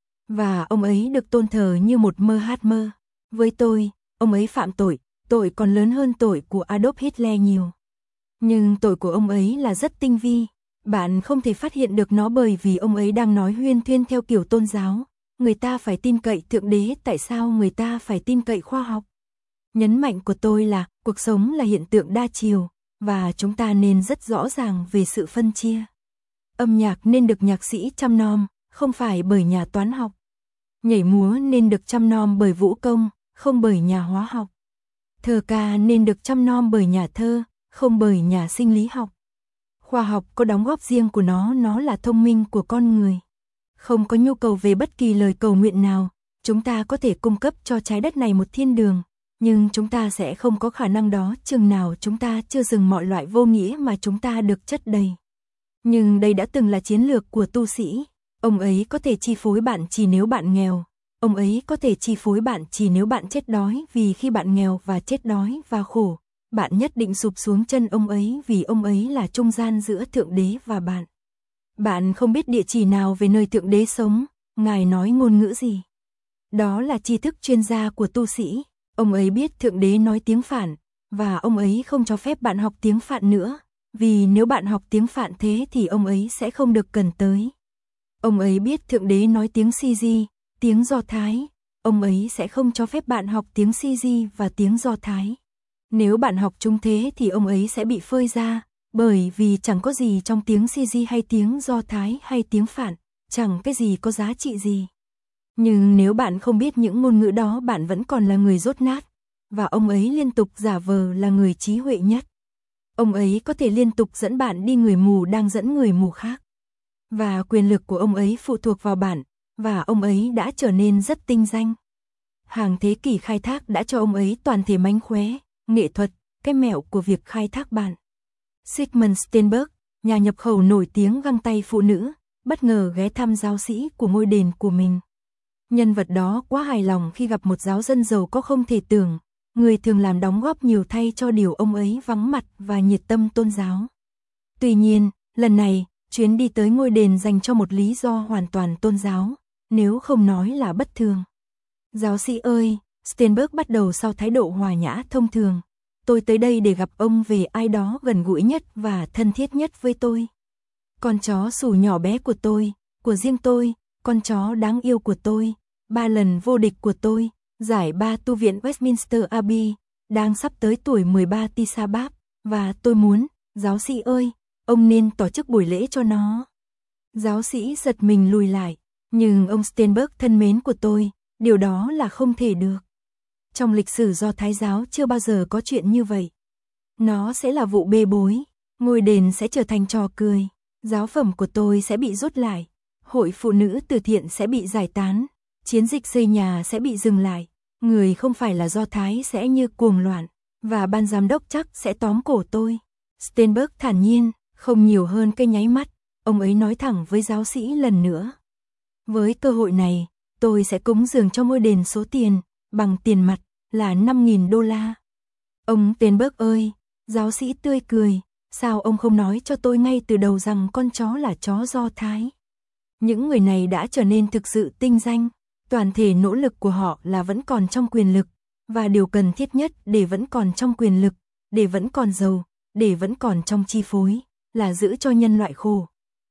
Và ông ấy được tôn thờ như một Mahatma. Với tôi, ông ấy phạm tội còn lớn hơn tội của Adolf Hitler nhiều. Nhưng tội của ông ấy là rất tinh vi. Bạn không thể phát hiện được nó bởi vì ông ấy đang nói huyên thuyên theo kiểu tôn giáo. Người ta phải tin cậy Thượng Đế, tại sao người ta phải tin cậy khoa học? Nhấn mạnh của tôi là cuộc sống là hiện tượng đa chiều, và chúng ta nên rất rõ ràng về sự phân chia. Âm nhạc nên được nhạc sĩ chăm nom, không phải bởi nhà toán học. Nhảy múa nên được chăm nom bởi vũ công, không bởi nhà hóa học. Thơ ca nên được chăm nom bởi nhà thơ, không bởi nhà sinh lý học. Khoa học có đóng góp riêng của nó là thông minh của con người. Không có nhu cầu về bất kỳ lời cầu nguyện nào, chúng ta có thể cung cấp cho trái đất này một thiên đường, nhưng chúng ta sẽ không có khả năng đó chừng nào chúng ta chưa dừng mọi loại vô nghĩa mà chúng ta được chất đầy. Nhưng đây đã từng là chiến lược của tu sĩ. Ông ấy có thể chi phối bạn chỉ nếu bạn nghèo. Ông ấy có thể chi phối bạn chỉ nếu bạn chết đói, vì khi bạn nghèo và chết đói và khổ, bạn nhất định sụp xuống chân ông ấy, vì ông ấy là trung gian giữa Thượng Đế và bạn. Bạn không biết địa chỉ nào về nơi Thượng Đế sống, Ngài nói ngôn ngữ gì. Đó là tri thức chuyên gia của tu sĩ. Ông ấy biết Thượng Đế nói tiếng Phạn, và ông ấy không cho phép bạn học tiếng Phạn nữa, vì nếu bạn học tiếng Phạn thế thì ông ấy sẽ không được cần tới. Ông ấy biết Thượng Đế nói tiếng Syri, tiếng Do Thái, ông ấy sẽ không cho phép bạn học tiếng Syri và tiếng Do Thái. Nếu bạn học chúng thế thì ông ấy sẽ bị phơi ra, bởi vì chẳng có gì trong tiếng Syri hay tiếng Do Thái hay tiếng Phạn, chẳng cái gì có giá trị gì. Nhưng nếu bạn không biết những ngôn ngữ đó, bạn vẫn còn là người dốt nát, và ông ấy liên tục giả vờ là người trí huệ nhất. Ông ấy có thể liên tục dẫn bạn đi người mù đang dẫn người mù khác. Và quyền lực của ông ấy phụ thuộc vào bạn, và ông ấy đã trở nên rất tinh danh. Hàng thế kỷ khai thác đã cho ông ấy toàn thể mánh khóe, nghệ thuật, cái mẹo của việc khai thác bạn. Sigmund Steinberg, nhà nhập khẩu nổi tiếng găng tay phụ nữ, bất ngờ ghé thăm giáo sĩ của ngôi đền của mình. Nhân vật đó quá hài lòng khi gặp một giáo dân giàu có không thể tưởng, người thường làm đóng góp nhiều thay cho điều ông ấy vắng mặt và nhiệt tâm tôn giáo. Tuy nhiên, lần này, chuyến đi tới ngôi đền dành cho một lý do hoàn toàn tôn giáo, nếu không nói là bất thường. Giáo sĩ ơi, Steinberg bắt đầu sau thái độ hòa nhã thông thường. Tôi tới đây để gặp ông về ai đó gần gũi nhất và thân thiết nhất với tôi. Con chó sủ nhỏ bé của tôi, của riêng tôi, con chó đáng yêu của tôi, 3 lần vô địch của tôi, giải 3 tu viện Westminster Abbey, đang sắp tới tuổi 13 Tisha B'Av, và tôi muốn, giáo sĩ ơi, ông nên tổ chức buổi lễ cho nó. Giáo sĩ giật mình lùi lại, nhưng ông Steinberg thân mến của tôi, điều đó là không thể được. Trong lịch sử Do Thái giáo chưa bao giờ có chuyện như vậy. Nó sẽ là vụ bê bối, ngôi đền sẽ trở thành trò cười, giáo phẩm của tôi sẽ bị rút lại, hội phụ nữ từ thiện sẽ bị giải tán, chiến dịch xây nhà sẽ bị dừng lại, người không phải là Do Thái sẽ như cuồng loạn, và ban giám đốc chắc sẽ tóm cổ tôi. Steinberg thản nhiên, không nhiều hơn cái nháy mắt, ông ấy nói thẳng với giáo sĩ lần nữa. Với cơ hội này, tôi sẽ cúng dường cho ngôi đền số tiền, bằng tiền mặt, là 5.000 đô la. Ông Steinberg ơi, giáo sĩ tươi cười, sao ông không nói cho tôi ngay từ đầu rằng con chó là chó Do Thái? Những người này đã trở nên thực sự tinh danh, toàn thể nỗ lực của họ là vẫn còn trong quyền lực, và điều cần thiết nhất để vẫn còn trong quyền lực, để vẫn còn giàu, để vẫn còn trong chi phối, là giữ cho nhân loại khổ.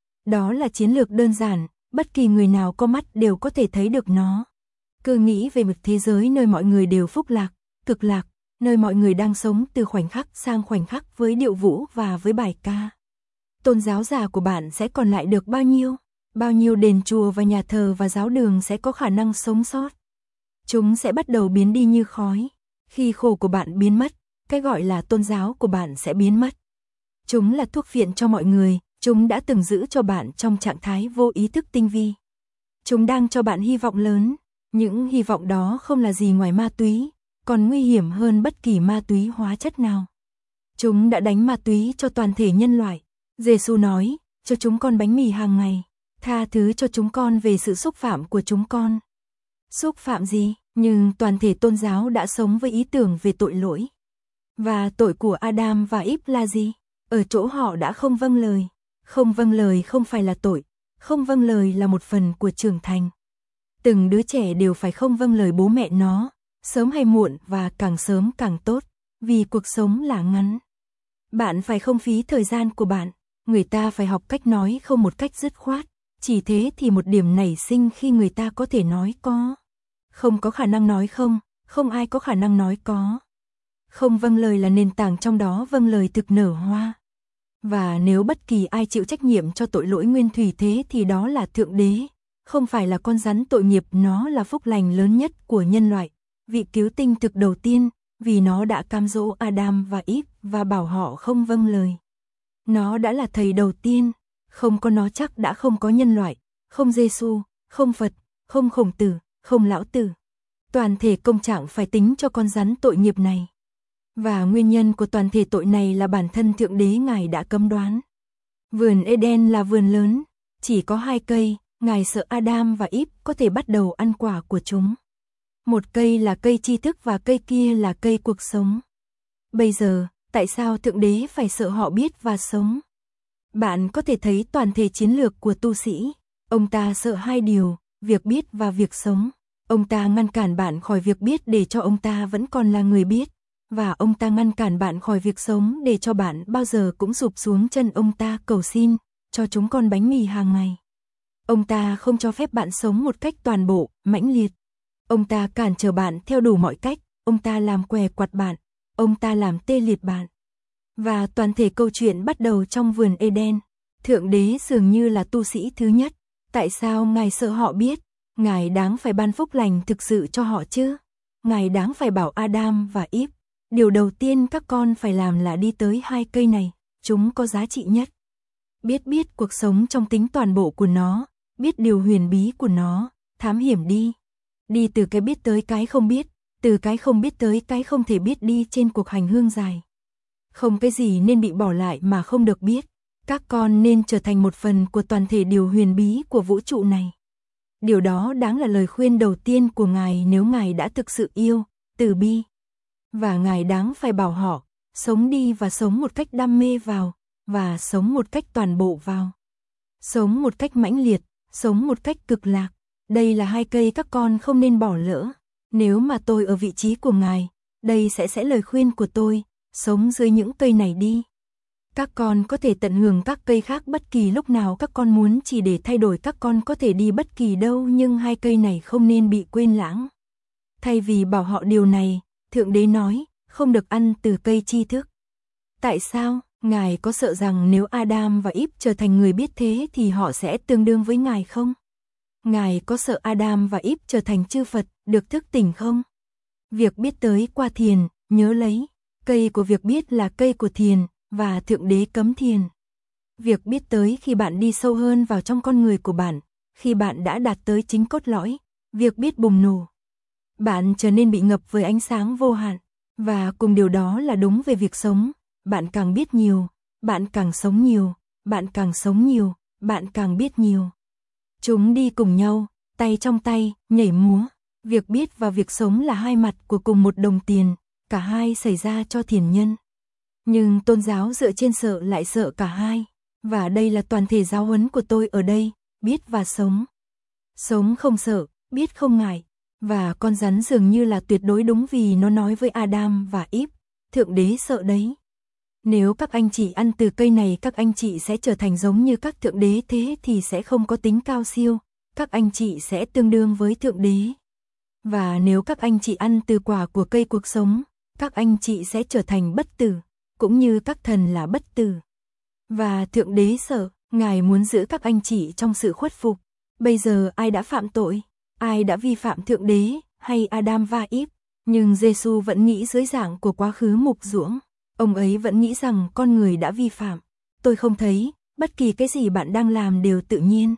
Đó là chiến lược đơn giản, bất kỳ người nào có mắt đều có thể thấy được nó. Cứ nghĩ về một thế giới nơi mọi người đều phúc lạc, cực lạc, nơi mọi người đang sống từ khoảnh khắc sang khoảnh khắc với điệu vũ và với bài ca. Tôn giáo giả của bạn sẽ còn lại được bao nhiêu? Bao nhiêu đền chùa và nhà thờ và giáo đường sẽ có khả năng sống sót? Chúng sẽ bắt đầu biến đi như khói. Khi khổ của bạn biến mất, cái gọi là tôn giáo của bạn sẽ biến mất. Chúng là thuốc phiện cho mọi người, chúng đã từng giữ cho bạn trong trạng thái vô ý thức tinh vi. Chúng đang cho bạn hy vọng lớn, những hy vọng đó không là gì ngoài ma túy, còn nguy hiểm hơn bất kỳ ma túy hóa chất nào. Chúng đã đánh ma túy cho toàn thể nhân loại. Giêsu nói, cho chúng con bánh mì hàng ngày, tha thứ cho chúng con về sự xúc phạm của chúng con. Xúc phạm gì? Nhưng toàn thể tôn giáo đã sống với ý tưởng về tội lỗi. Và tội của Adam và Eve là gì? Ở chỗ họ đã không vâng lời. Không vâng lời không phải là tội, không vâng lời là một phần của trưởng thành. Từng đứa trẻ đều phải không vâng lời bố mẹ nó, sớm hay muộn và càng sớm càng tốt, vì cuộc sống là ngắn. Bạn phải không phí thời gian của bạn, người ta phải học cách nói không một cách dứt khoát, chỉ thế thì một điểm nảy sinh khi người ta có thể nói có. Không có khả năng nói không, không ai có khả năng nói có. Không vâng lời là nền tảng trong đó vâng lời thực nở hoa. Và nếu bất kỳ ai chịu trách nhiệm cho tội lỗi nguyên thủy thế thì đó là Thượng Đế, không phải là con rắn tội nghiệp, nó là phúc lành lớn nhất của nhân loại, vị cứu tinh thực đầu tiên, vì nó đã cám dỗ Adam và Eve và bảo họ không vâng lời. Nó đã là thầy đầu tiên, không có nó chắc đã không có nhân loại, không Giêsu, không Phật, không Khổng Tử, không Lão Tử. Toàn thể công trạng phải tính cho con rắn tội nghiệp này. Và nguyên nhân của toàn thể tội này là bản thân Thượng Đế Ngài đã cấm đoán. Vườn Eden là vườn lớn, chỉ có 2 cây, Ngài sợ Adam và Eve có thể bắt đầu ăn quả của chúng. Một cây là cây tri thức và cây kia là cây cuộc sống. Bây giờ, tại sao Thượng Đế phải sợ họ biết và sống? Bạn có thể thấy toàn thể chiến lược của tu sĩ. Ông ta sợ 2 điều, việc biết và việc sống. Ông ta ngăn cản bạn khỏi việc biết để cho ông ta vẫn còn là người biết. Và ông ta ngăn cản bạn khỏi việc sống để cho bạn bao giờ cũng sụp xuống chân ông ta cầu xin, cho chúng con bánh mì hàng ngày. Ông ta không cho phép bạn sống một cách toàn bộ, mãnh liệt. Ông ta cản trở bạn theo đủ mọi cách, ông ta làm què quặt bạn, ông ta làm tê liệt bạn. Và toàn thể câu chuyện bắt đầu trong vườn Eden. Thượng Đế dường như là tu sĩ thứ nhất. Tại sao Ngài sợ họ biết? Ngài đáng phải ban phúc lành thực sự cho họ chứ? Ngài đáng phải bảo Adam và Eve, điều đầu tiên các con phải làm là đi tới 2 cây này, chúng có giá trị nhất. Biết cuộc sống trong tính toàn bộ của nó, biết điều huyền bí của nó, thám hiểm đi. Đi từ cái biết tới cái không biết, từ cái không biết tới cái không thể biết, đi trên cuộc hành hương dài. Không cái gì nên bị bỏ lại mà không được biết. Các con nên trở thành một phần của toàn thể điều huyền bí của vũ trụ này. Điều đó đáng là lời khuyên đầu tiên của Ngài nếu Ngài đã thực sự yêu, từ bi. Và Ngài đáng phải bảo họ, sống đi và sống một cách đam mê vào, và sống một cách toàn bộ vào. Sống một cách mãnh liệt, sống một cách cực lạc. Đây là 2 cây các con không nên bỏ lỡ. Nếu mà tôi ở vị trí của Ngài, đây sẽ lời khuyên của tôi, sống dưới những cây này đi. Các con có thể tận hưởng các cây khác bất kỳ lúc nào các con muốn, chỉ để thay đổi các con có thể đi bất kỳ đâu, nhưng 2 cây này không nên bị quên lãng. Thay vì bảo họ điều này, Thượng Đế nói, không được ăn từ cây tri thức. Tại sao? Ngài có sợ rằng nếu Adam và Eve trở thành người biết thế thì họ sẽ tương đương với Ngài không? Ngài có sợ Adam và Eve trở thành chư Phật, được thức tỉnh không? Việc biết tới qua thiền, nhớ lấy, cây của việc biết là cây của thiền, và Thượng Đế cấm thiền. Việc biết tới khi bạn đi sâu hơn vào trong con người của bạn, khi bạn đã đạt tới chính cốt lõi, việc biết bùng nổ. Bạn trở nên bị ngập với ánh sáng vô hạn, và cùng điều đó là đúng về việc sống. Bạn càng biết nhiều, bạn càng sống nhiều, bạn càng sống nhiều, bạn càng biết nhiều. Chúng đi cùng nhau, tay trong tay, nhảy múa. Việc biết và việc sống là 2 mặt của cùng một đồng tiền, cả hai xảy ra cho thiền nhân. Nhưng tôn giáo dựa trên sợ lại sợ cả hai, và đây là toàn thể giáo huấn của tôi ở đây, biết và sống. Sống không sợ, biết không ngại, và con rắn dường như là tuyệt đối đúng vì nó nói với Adam và Eve, Thượng Đế sợ đấy. Nếu các anh chị ăn từ cây này các anh chị sẽ trở thành giống như các Thượng Đế, thế thì sẽ không có tính cao siêu, các anh chị sẽ tương đương với Thượng Đế. Và nếu các anh chị ăn từ quả của cây cuộc sống, các anh chị sẽ trở thành bất tử, cũng như các thần là bất tử. Và Thượng Đế sợ, Ngài muốn giữ các anh chị trong sự khuất phục. Bây giờ ai đã phạm tội? Ai đã vi phạm Thượng Đế, hay Adam và Eve? Nhưng Giêsu vẫn nghĩ dưới dạng của quá khứ mục ruỗng. Ông ấy vẫn nghĩ rằng con người đã vi phạm. Tôi không thấy, bất kỳ cái gì bạn đang làm đều tự nhiên.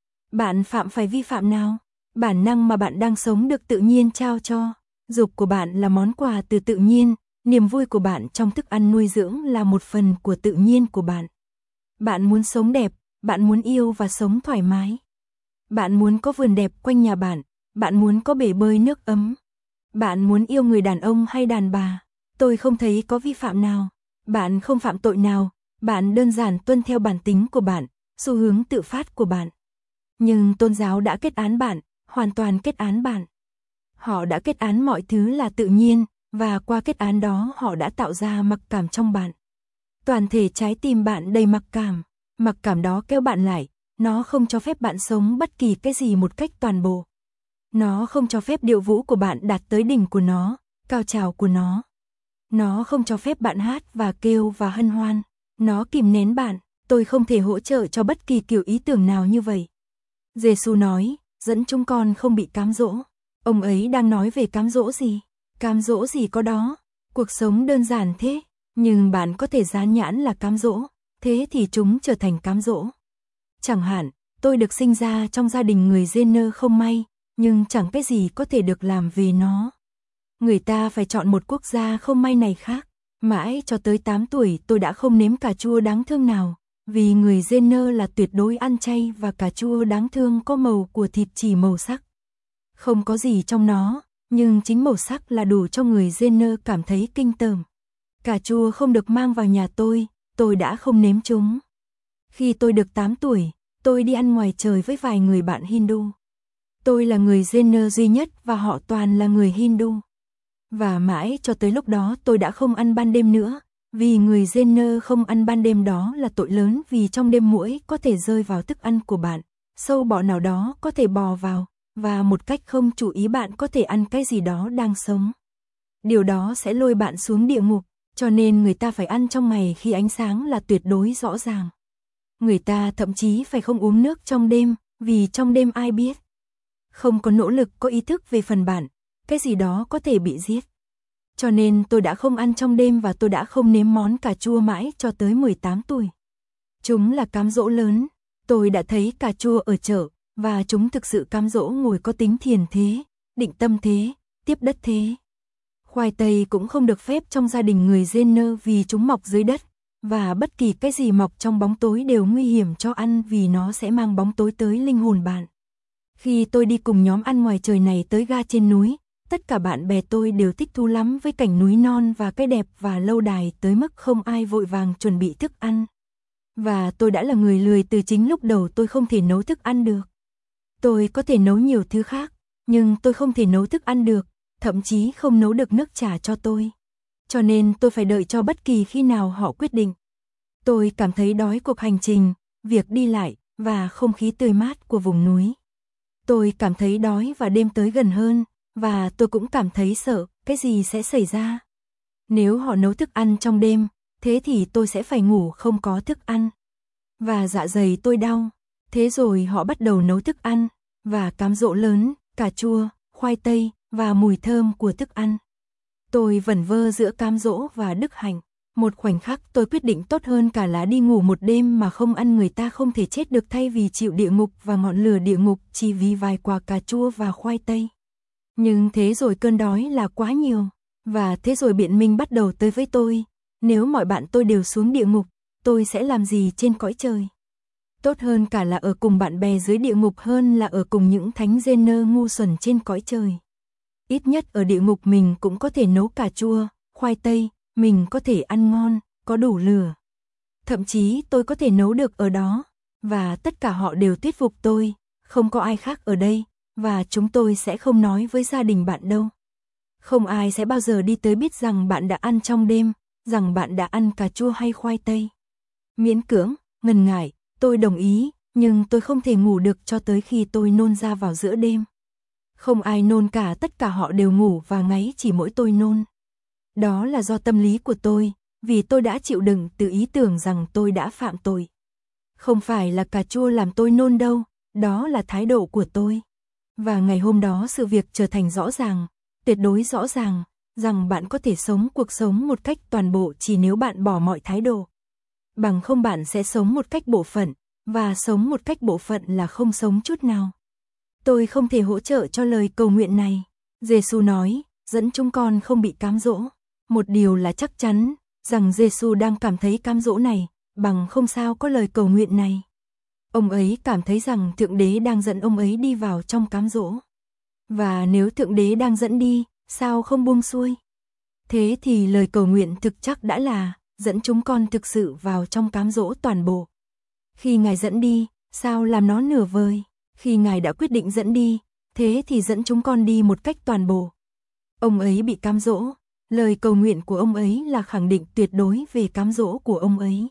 Bạn phạm phải vi phạm nào? Bản năng mà bạn đang sống được tự nhiên trao cho. Dục của bạn là món quà từ tự nhiên, niềm vui của bạn trong thức ăn nuôi dưỡng là một phần của tự nhiên của bạn. Bạn muốn sống đẹp, bạn muốn yêu và sống thoải mái. Bạn muốn có vườn đẹp quanh nhà bạn muốn có bể bơi nước ấm. Bạn muốn yêu người đàn ông hay đàn bà. Tôi không thấy có vi phạm nào. Bạn không phạm tội nào, bạn đơn giản tuân theo bản tính của bạn, xu hướng tự phát của bạn. Nhưng tôn giáo đã kết án bạn, hoàn toàn kết án bạn. Họ đã kết án mọi thứ là tự nhiên, và qua kết án đó họ đã tạo ra mặc cảm trong bạn. Toàn thể trái tim bạn đầy mặc cảm đó kéo bạn lại, nó không cho phép bạn sống bất kỳ cái gì một cách toàn bộ. Nó không cho phép điệu vũ của bạn đạt tới đỉnh của nó, cao trào của nó. Nó không cho phép bạn hát và kêu và hân hoan. Nó kìm nén bạn, tôi không thể hỗ trợ cho bất kỳ kiểu ý tưởng nào như vậy. Giê-xu nói, dẫn chúng con không bị cám dỗ. Ông ấy đang nói về cám dỗ gì? Cám dỗ gì có đó? Cuộc sống đơn giản thế, nhưng bạn có thể dán nhãn là cám dỗ, thế thì chúng trở thành cám dỗ. Chẳng hạn, tôi được sinh ra trong gia đình người Jenner không may, nhưng chẳng cái gì có thể được làm về nó. Người ta phải chọn một quốc gia không may này khác. Mãi cho tới 8 tuổi tôi đã không nếm cà chua đáng thương nào, vì người Jenner là tuyệt đối ăn chay và cà chua đáng thương có màu của thịt chỉ màu sắc. Không có gì trong nó, nhưng chính màu sắc là đủ cho người Jenner cảm thấy kinh tởm. Cà chua không được mang vào nhà tôi đã không nếm chúng. Khi tôi được 8 tuổi, tôi đi ăn ngoài trời với vài người bạn Hindu. Tôi là người Jenner duy nhất và họ toàn là người Hindu. Và mãi cho tới lúc đó tôi đã không ăn ban đêm nữa, vì người Jenner không ăn ban đêm đó là tội lớn vì trong đêm muỗi có thể rơi vào thức ăn của bạn, sâu bọ nào đó có thể bò vào, và một cách không chú ý bạn có thể ăn cái gì đó đang sống. Điều đó sẽ lôi bạn xuống địa ngục, cho nên người ta phải ăn trong ngày khi ánh sáng là tuyệt đối rõ ràng. Người ta thậm chí phải không uống nước trong đêm, vì trong đêm ai biết. Không có nỗ lực có ý thức về phần bạn, cái gì đó có thể bị giết. Cho nên tôi đã không ăn trong đêm và tôi đã không nếm món cà chua mãi cho tới 18 tuổi. Chúng là cám dỗ lớn, tôi đã thấy cà chua ở chợ, và chúng thực sự cám dỗ ngồi có tính thiền thế, định tâm thế, tiếp đất thế. Khoai tây cũng không được phép trong gia đình người Jenner vì chúng mọc dưới đất, và bất kỳ cái gì mọc trong bóng tối đều nguy hiểm cho ăn vì nó sẽ mang bóng tối tới linh hồn bạn. Khi tôi đi cùng nhóm ăn ngoài trời này tới ga trên núi, tất cả bạn bè tôi đều thích thú lắm với cảnh núi non và cái đẹp và lâu đài tới mức không ai vội vàng chuẩn bị thức ăn. Và tôi đã là người lười từ chính lúc đầu tôi không thể nấu thức ăn được. Tôi có thể nấu nhiều thứ khác, nhưng tôi không thể nấu thức ăn được, thậm chí không nấu được nước trà cho tôi. Cho nên tôi phải đợi cho bất kỳ khi nào họ quyết định. Tôi cảm thấy đói cuộc hành trình, việc đi lại, và không khí tươi mát của vùng núi. Tôi cảm thấy đói và đêm tới gần hơn, và tôi cũng cảm thấy sợ, cái gì sẽ xảy ra. Nếu họ nấu thức ăn trong đêm, thế thì tôi sẽ phải ngủ không có thức ăn. Và dạ dày tôi đau. Thế rồi họ bắt đầu nấu thức ăn, và cám dỗ lớn, cà chua, khoai tây, và mùi thơm của thức ăn. Tôi vẩn vơ giữa cám dỗ và đức hạnh. Một khoảnh khắc tôi quyết định tốt hơn cả là đi ngủ một đêm mà không ăn, người ta không thể chết được thay vì chịu địa ngục và ngọn lửa địa ngục chỉ vì vài quả cà chua và khoai tây. Nhưng thế rồi cơn đói là quá nhiều, và thế rồi biện minh bắt đầu tới với tôi. Nếu mọi bạn tôi đều xuống địa ngục, tôi sẽ làm gì trên cõi trời? Tốt hơn cả là ở cùng bạn bè dưới địa ngục hơn là ở cùng những thánh Jenner ngu xuẩn trên cõi trời. Ít nhất ở địa ngục mình cũng có thể nấu cà chua, khoai tây, mình có thể ăn ngon, có đủ lửa. Thậm chí tôi có thể nấu được ở đó, và tất cả họ đều thuyết phục tôi, không có ai khác ở đây, và chúng tôi sẽ không nói với gia đình bạn đâu. Không ai sẽ bao giờ đi tới biết rằng bạn đã ăn trong đêm, rằng bạn đã ăn cà chua hay khoai tây. Miễn cưỡng, ngần ngại, tôi đồng ý, nhưng tôi không thể ngủ được cho tới khi tôi nôn ra vào giữa đêm. Không ai nôn cả, tất cả họ đều ngủ và ngáy, chỉ mỗi tôi nôn. Đó là do tâm lý của tôi, vì tôi đã chịu đựng từ ý tưởng rằng tôi đã phạm tội. Không phải là cà chua làm tôi nôn đâu, đó là thái độ của tôi. Và ngày hôm đó sự việc trở thành rõ ràng, tuyệt đối rõ ràng, rằng bạn có thể sống cuộc sống một cách toàn bộ chỉ nếu bạn bỏ mọi thái độ. Bằng không bạn sẽ sống một cách bộ phận, và sống một cách bộ phận là không sống chút nào. Tôi không thể hỗ trợ cho lời cầu nguyện này. Giê-xu nói, dẫn chúng con không bị cám dỗ. Một điều là chắc chắn, rằng Giê-xu đang cảm thấy cám dỗ này, bằng không sao có lời cầu nguyện này. Ông ấy cảm thấy rằng Thượng Đế đang dẫn ông ấy đi vào trong cám dỗ. Và nếu Thượng Đế đang dẫn đi, sao không buông xuôi? Thế thì lời cầu nguyện thực chắc đã là, dẫn chúng con thực sự vào trong cám dỗ toàn bộ. Khi Ngài dẫn đi, sao làm nó nửa vời? Khi Ngài đã quyết định dẫn đi, thế thì dẫn chúng con đi một cách toàn bộ. Ông ấy bị cám dỗ, lời cầu nguyện của ông ấy là khẳng định tuyệt đối về cám dỗ của ông ấy.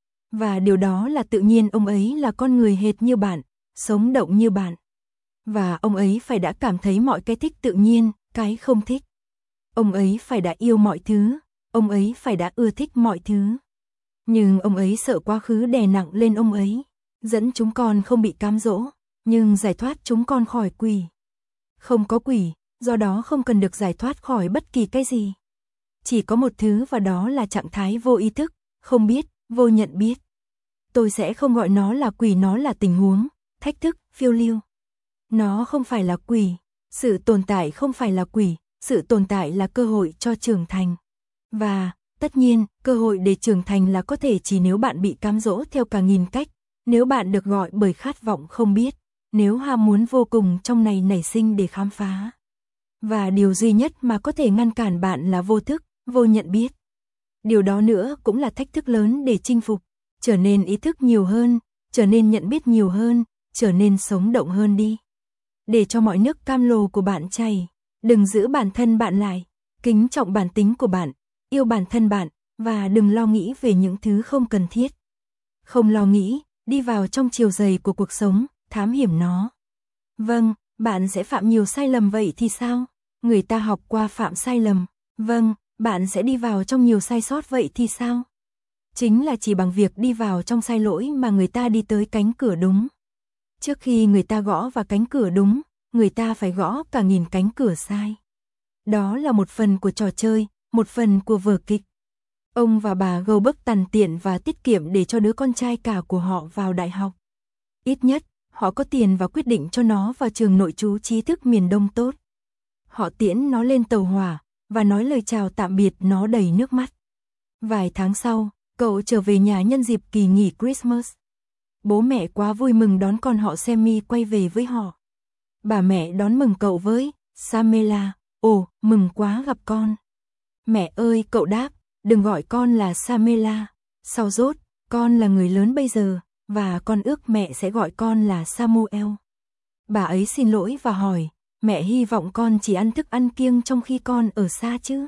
Và điều đó là tự nhiên, ông ấy là con người hệt như bạn, sống động như bạn. Và ông ấy phải đã cảm thấy mọi cái thích tự nhiên, cái không thích. Ông ấy phải đã yêu mọi thứ, ông ấy phải đã ưa thích mọi thứ. Nhưng ông ấy sợ quá khứ đè nặng lên ông ấy, dẫn chúng con không bị cám dỗ, nhưng giải thoát chúng con khỏi quỷ. Không có quỷ, do đó không cần được giải thoát khỏi bất kỳ cái gì. Chỉ có một thứ và đó là trạng thái vô ý thức, không biết, vô nhận biết. Tôi sẽ không gọi nó là quỷ, nó là tình huống, thách thức, phiêu lưu. Nó không phải là quỷ, sự tồn tại không phải là quỷ, sự tồn tại là cơ hội cho trưởng thành. Và, tất nhiên, cơ hội để trưởng thành là có thể chỉ nếu bạn bị cám dỗ theo cả nghìn cách, nếu bạn được gọi bởi khát vọng không biết, nếu ham muốn vô cùng trong này nảy sinh để khám phá. Và điều duy nhất mà có thể ngăn cản bạn là vô thức, vô nhận biết. Điều đó nữa cũng là thách thức lớn để chinh phục, trở nên ý thức nhiều hơn, trở nên nhận biết nhiều hơn, trở nên sống động hơn đi. Để cho mọi nước cam lồ của bạn chảy, đừng giữ bản thân bạn lại, kính trọng bản tính của bạn, yêu bản thân bạn, và đừng lo nghĩ về những thứ không cần thiết. Không lo nghĩ, đi vào trong chiều dày của cuộc sống, thám hiểm nó. Vâng, bạn sẽ phạm nhiều sai lầm vậy thì sao? Người ta học qua phạm sai lầm. Vâng, bạn sẽ đi vào trong nhiều sai sót vậy thì sao? Chính là chỉ bằng việc đi vào trong sai lỗi mà người ta đi tới cánh cửa đúng. Trước khi người ta gõ vào cánh cửa đúng, người ta phải gõ cả nghìn cánh cửa sai. Đó là một phần của trò chơi, một phần của vở kịch. Ông và bà Goldberg tằn tiện và tiết kiệm để cho đứa con trai cả của họ vào đại học. Ít nhất, họ có tiền và quyết định cho nó vào trường nội trú trí thức miền Đông tốt. Họ tiễn nó lên tàu hỏa, và nói lời chào tạm biệt nó đầy nước mắt. Vài tháng sau, cậu trở về nhà nhân dịp kỳ nghỉ Christmas. Bố mẹ quá vui mừng đón con họ Sammy quay về với họ. Bà mẹ đón mừng cậu với Samela, ồ, mừng quá gặp con. Mẹ ơi, cậu đáp, đừng gọi con là Samela. Sau rốt, con là người lớn bây giờ, và con ước mẹ sẽ gọi con là Samuel. Bà ấy xin lỗi và hỏi, mẹ hy vọng con chỉ ăn thức ăn kiêng trong khi con ở xa chứ?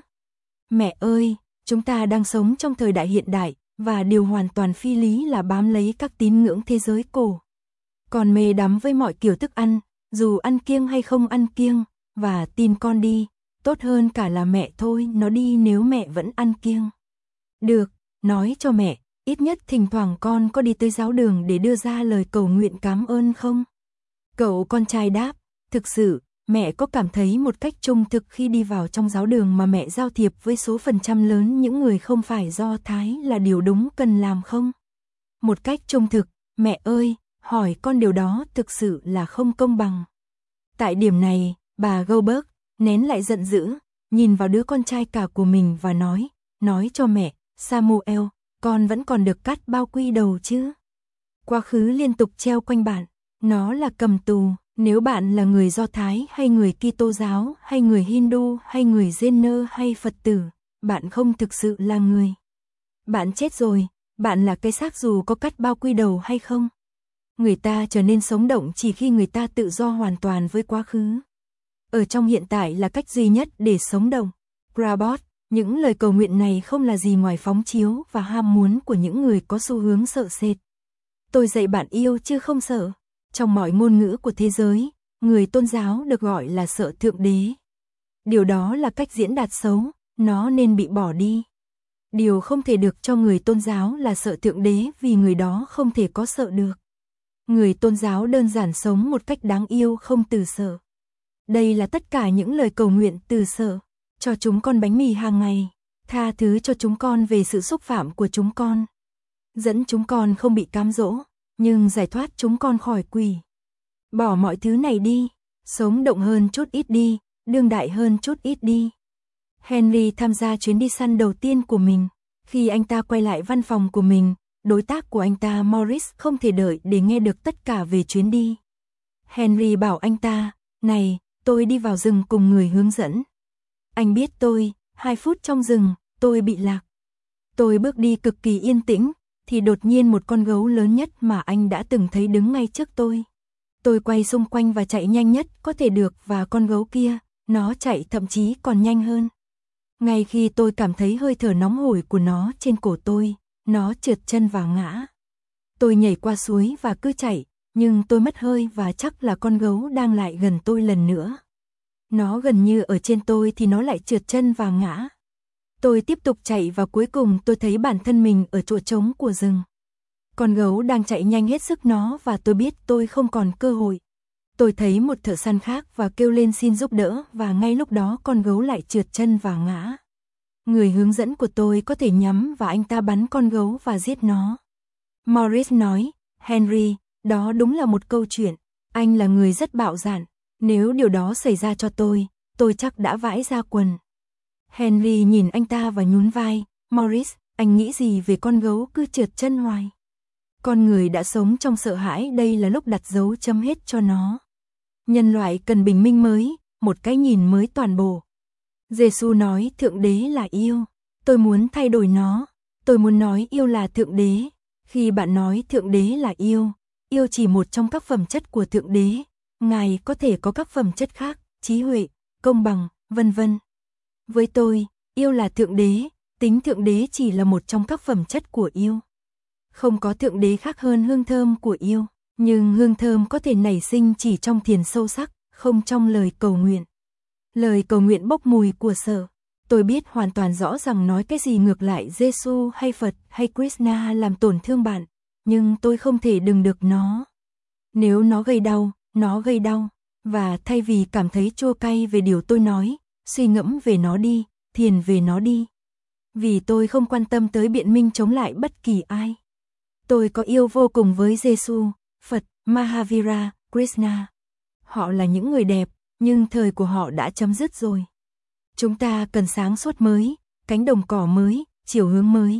Mẹ ơi, chúng ta đang sống trong thời đại hiện đại, và điều hoàn toàn phi lý là bám lấy các tín ngưỡng thế giới cổ. Con mê đắm với mọi kiểu thức ăn, dù ăn kiêng hay không ăn kiêng, và tin con đi, tốt hơn cả là mẹ thôi nó đi nếu mẹ vẫn ăn kiêng. Được, nói cho mẹ, ít nhất thỉnh thoảng con có đi tới giáo đường để đưa ra lời cầu nguyện cảm ơn không? Cậu con trai đáp, thực sự, mẹ có cảm thấy một cách trung thực khi đi vào trong giáo đường mà mẹ giao thiệp với số phần trăm lớn những người không phải Do Thái là điều đúng cần làm không? Một cách trung thực, mẹ ơi, hỏi con điều đó thực sự là không công bằng. Tại điểm này, bà Goldberg nén lại giận dữ, nhìn vào đứa con trai cả của mình và nói cho mẹ, Samuel, con vẫn còn được cắt bao quy đầu chứ? Quá khứ liên tục treo quanh bạn, nó là cầm tù. Nếu bạn là người Do Thái hay người Kitô giáo hay người Hindu hay người Jain hay Phật tử, bạn không thực sự là người. Bạn chết rồi, bạn là cái xác dù có cắt bao quy đầu hay không. Người ta trở nên sống động chỉ khi người ta tự do hoàn toàn với quá khứ. Ở trong hiện tại là cách duy nhất để sống động. Grabot, những lời cầu nguyện này không là gì ngoài phóng chiếu và ham muốn của những người có xu hướng sợ sệt. Tôi dạy bạn yêu chứ không sợ. Trong mọi ngôn ngữ của thế giới, người tôn giáo được gọi là sợ thượng đế. Điều đó là cách diễn đạt xấu, nó nên bị bỏ đi. Điều không thể được cho người tôn giáo là sợ thượng đế vì người đó không thể có sợ được. Người tôn giáo đơn giản sống một cách đáng yêu không từ sợ. Đây là tất cả những lời cầu nguyện từ sợ. Cho chúng con bánh mì hàng ngày, tha thứ cho chúng con về sự xúc phạm của chúng con. Dẫn chúng con không bị cám dỗ, nhưng giải thoát chúng con khỏi quỷ. Bỏ mọi thứ này đi, sống động hơn chút ít đi, đương đại hơn chút ít đi. Henry tham gia chuyến đi săn đầu tiên của mình. Khi anh ta quay lại văn phòng của mình, đối tác của anh ta Morris không thể đợi để nghe được tất cả về chuyến đi. Henry bảo anh ta, này, tôi đi vào rừng cùng người hướng dẫn. Anh biết tôi, 2 phút trong rừng, tôi bị lạc. Tôi bước đi cực kỳ yên tĩnh, thì đột nhiên một con gấu lớn nhất mà anh đã từng thấy đứng ngay trước tôi. Tôi quay xung quanh và chạy nhanh nhất có thể được và con gấu kia, nó chạy thậm chí còn nhanh hơn. Ngay khi tôi cảm thấy hơi thở nóng hổi của nó trên cổ tôi, nó trượt chân và ngã. Tôi nhảy qua suối và cứ chạy, nhưng tôi mất hơi và chắc là con gấu đang lại gần tôi lần nữa. Nó gần như ở trên tôi thì nó lại trượt chân và ngã. Tôi tiếp tục chạy và cuối cùng tôi thấy bản thân mình ở chỗ trống của rừng. Con gấu đang chạy nhanh hết sức nó và tôi biết tôi không còn cơ hội. Tôi thấy một thợ săn khác và kêu lên xin giúp đỡ và ngay lúc đó con gấu lại trượt chân và ngã. Người hướng dẫn của tôi có thể nhắm và anh ta bắn con gấu và giết nó. Maurice nói, Henry, đó đúng là một câu chuyện. Anh là người rất bạo dạn. Nếu điều đó xảy ra cho tôi chắc đã vãi ra quần. Henry nhìn anh ta và nhún vai. Maurice, anh nghĩ gì về con gấu cứ trượt chân hoài? Con người đã sống trong sợ hãi, đây là lúc đặt dấu chấm hết cho nó. Nhân loại cần bình minh mới, một cái nhìn mới toàn bộ. Giê-xu nói Thượng Đế là yêu. Tôi muốn thay đổi nó. Tôi muốn nói yêu là Thượng Đế. Khi bạn nói Thượng Đế là yêu chỉ một trong các phẩm chất của Thượng Đế. Ngài có thể có các phẩm chất khác, trí huệ, công bằng, vân vân. Với tôi, yêu là Thượng Đế, tính Thượng Đế chỉ là một trong các phẩm chất của yêu. Không có Thượng Đế khác hơn hương thơm của yêu, nhưng hương thơm có thể nảy sinh chỉ trong thiền sâu sắc, không trong lời cầu nguyện. Lời cầu nguyện bốc mùi của sợ. Tôi biết hoàn toàn rõ rằng nói cái gì ngược lại Giê-xu hay Phật hay Krishna làm tổn thương bạn, nhưng tôi không thể đừng được nó. Nếu nó gây đau, nó gây đau. Và thay vì cảm thấy chua cay về điều tôi nói, suy ngẫm về nó đi, thiền về nó đi. Vì tôi không quan tâm tới biện minh chống lại bất kỳ ai. Tôi có yêu vô cùng với Giê-xu, Phật, Mahavira, Krishna. Họ là những người đẹp, nhưng thời của họ đã chấm dứt rồi. Chúng ta cần sáng suốt mới, cánh đồng cỏ mới, chiều hướng mới.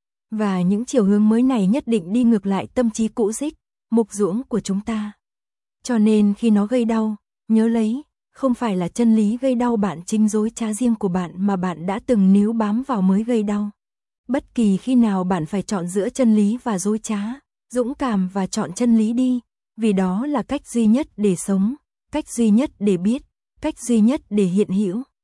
Và những chiều hướng mới này nhất định đi ngược lại tâm trí cũ dích, mục ruỗng của chúng ta. Cho nên khi nó gây đau, nhớ lấy, không phải là chân lý gây đau bạn chính dối trá riêng của bạn mà bạn đã từng níu bám vào mới gây đau. Bất kỳ khi nào bạn phải chọn giữa chân lý và dối trá, dũng cảm và chọn chân lý đi, vì đó là cách duy nhất để sống, cách duy nhất để biết, cách duy nhất để hiện hữu.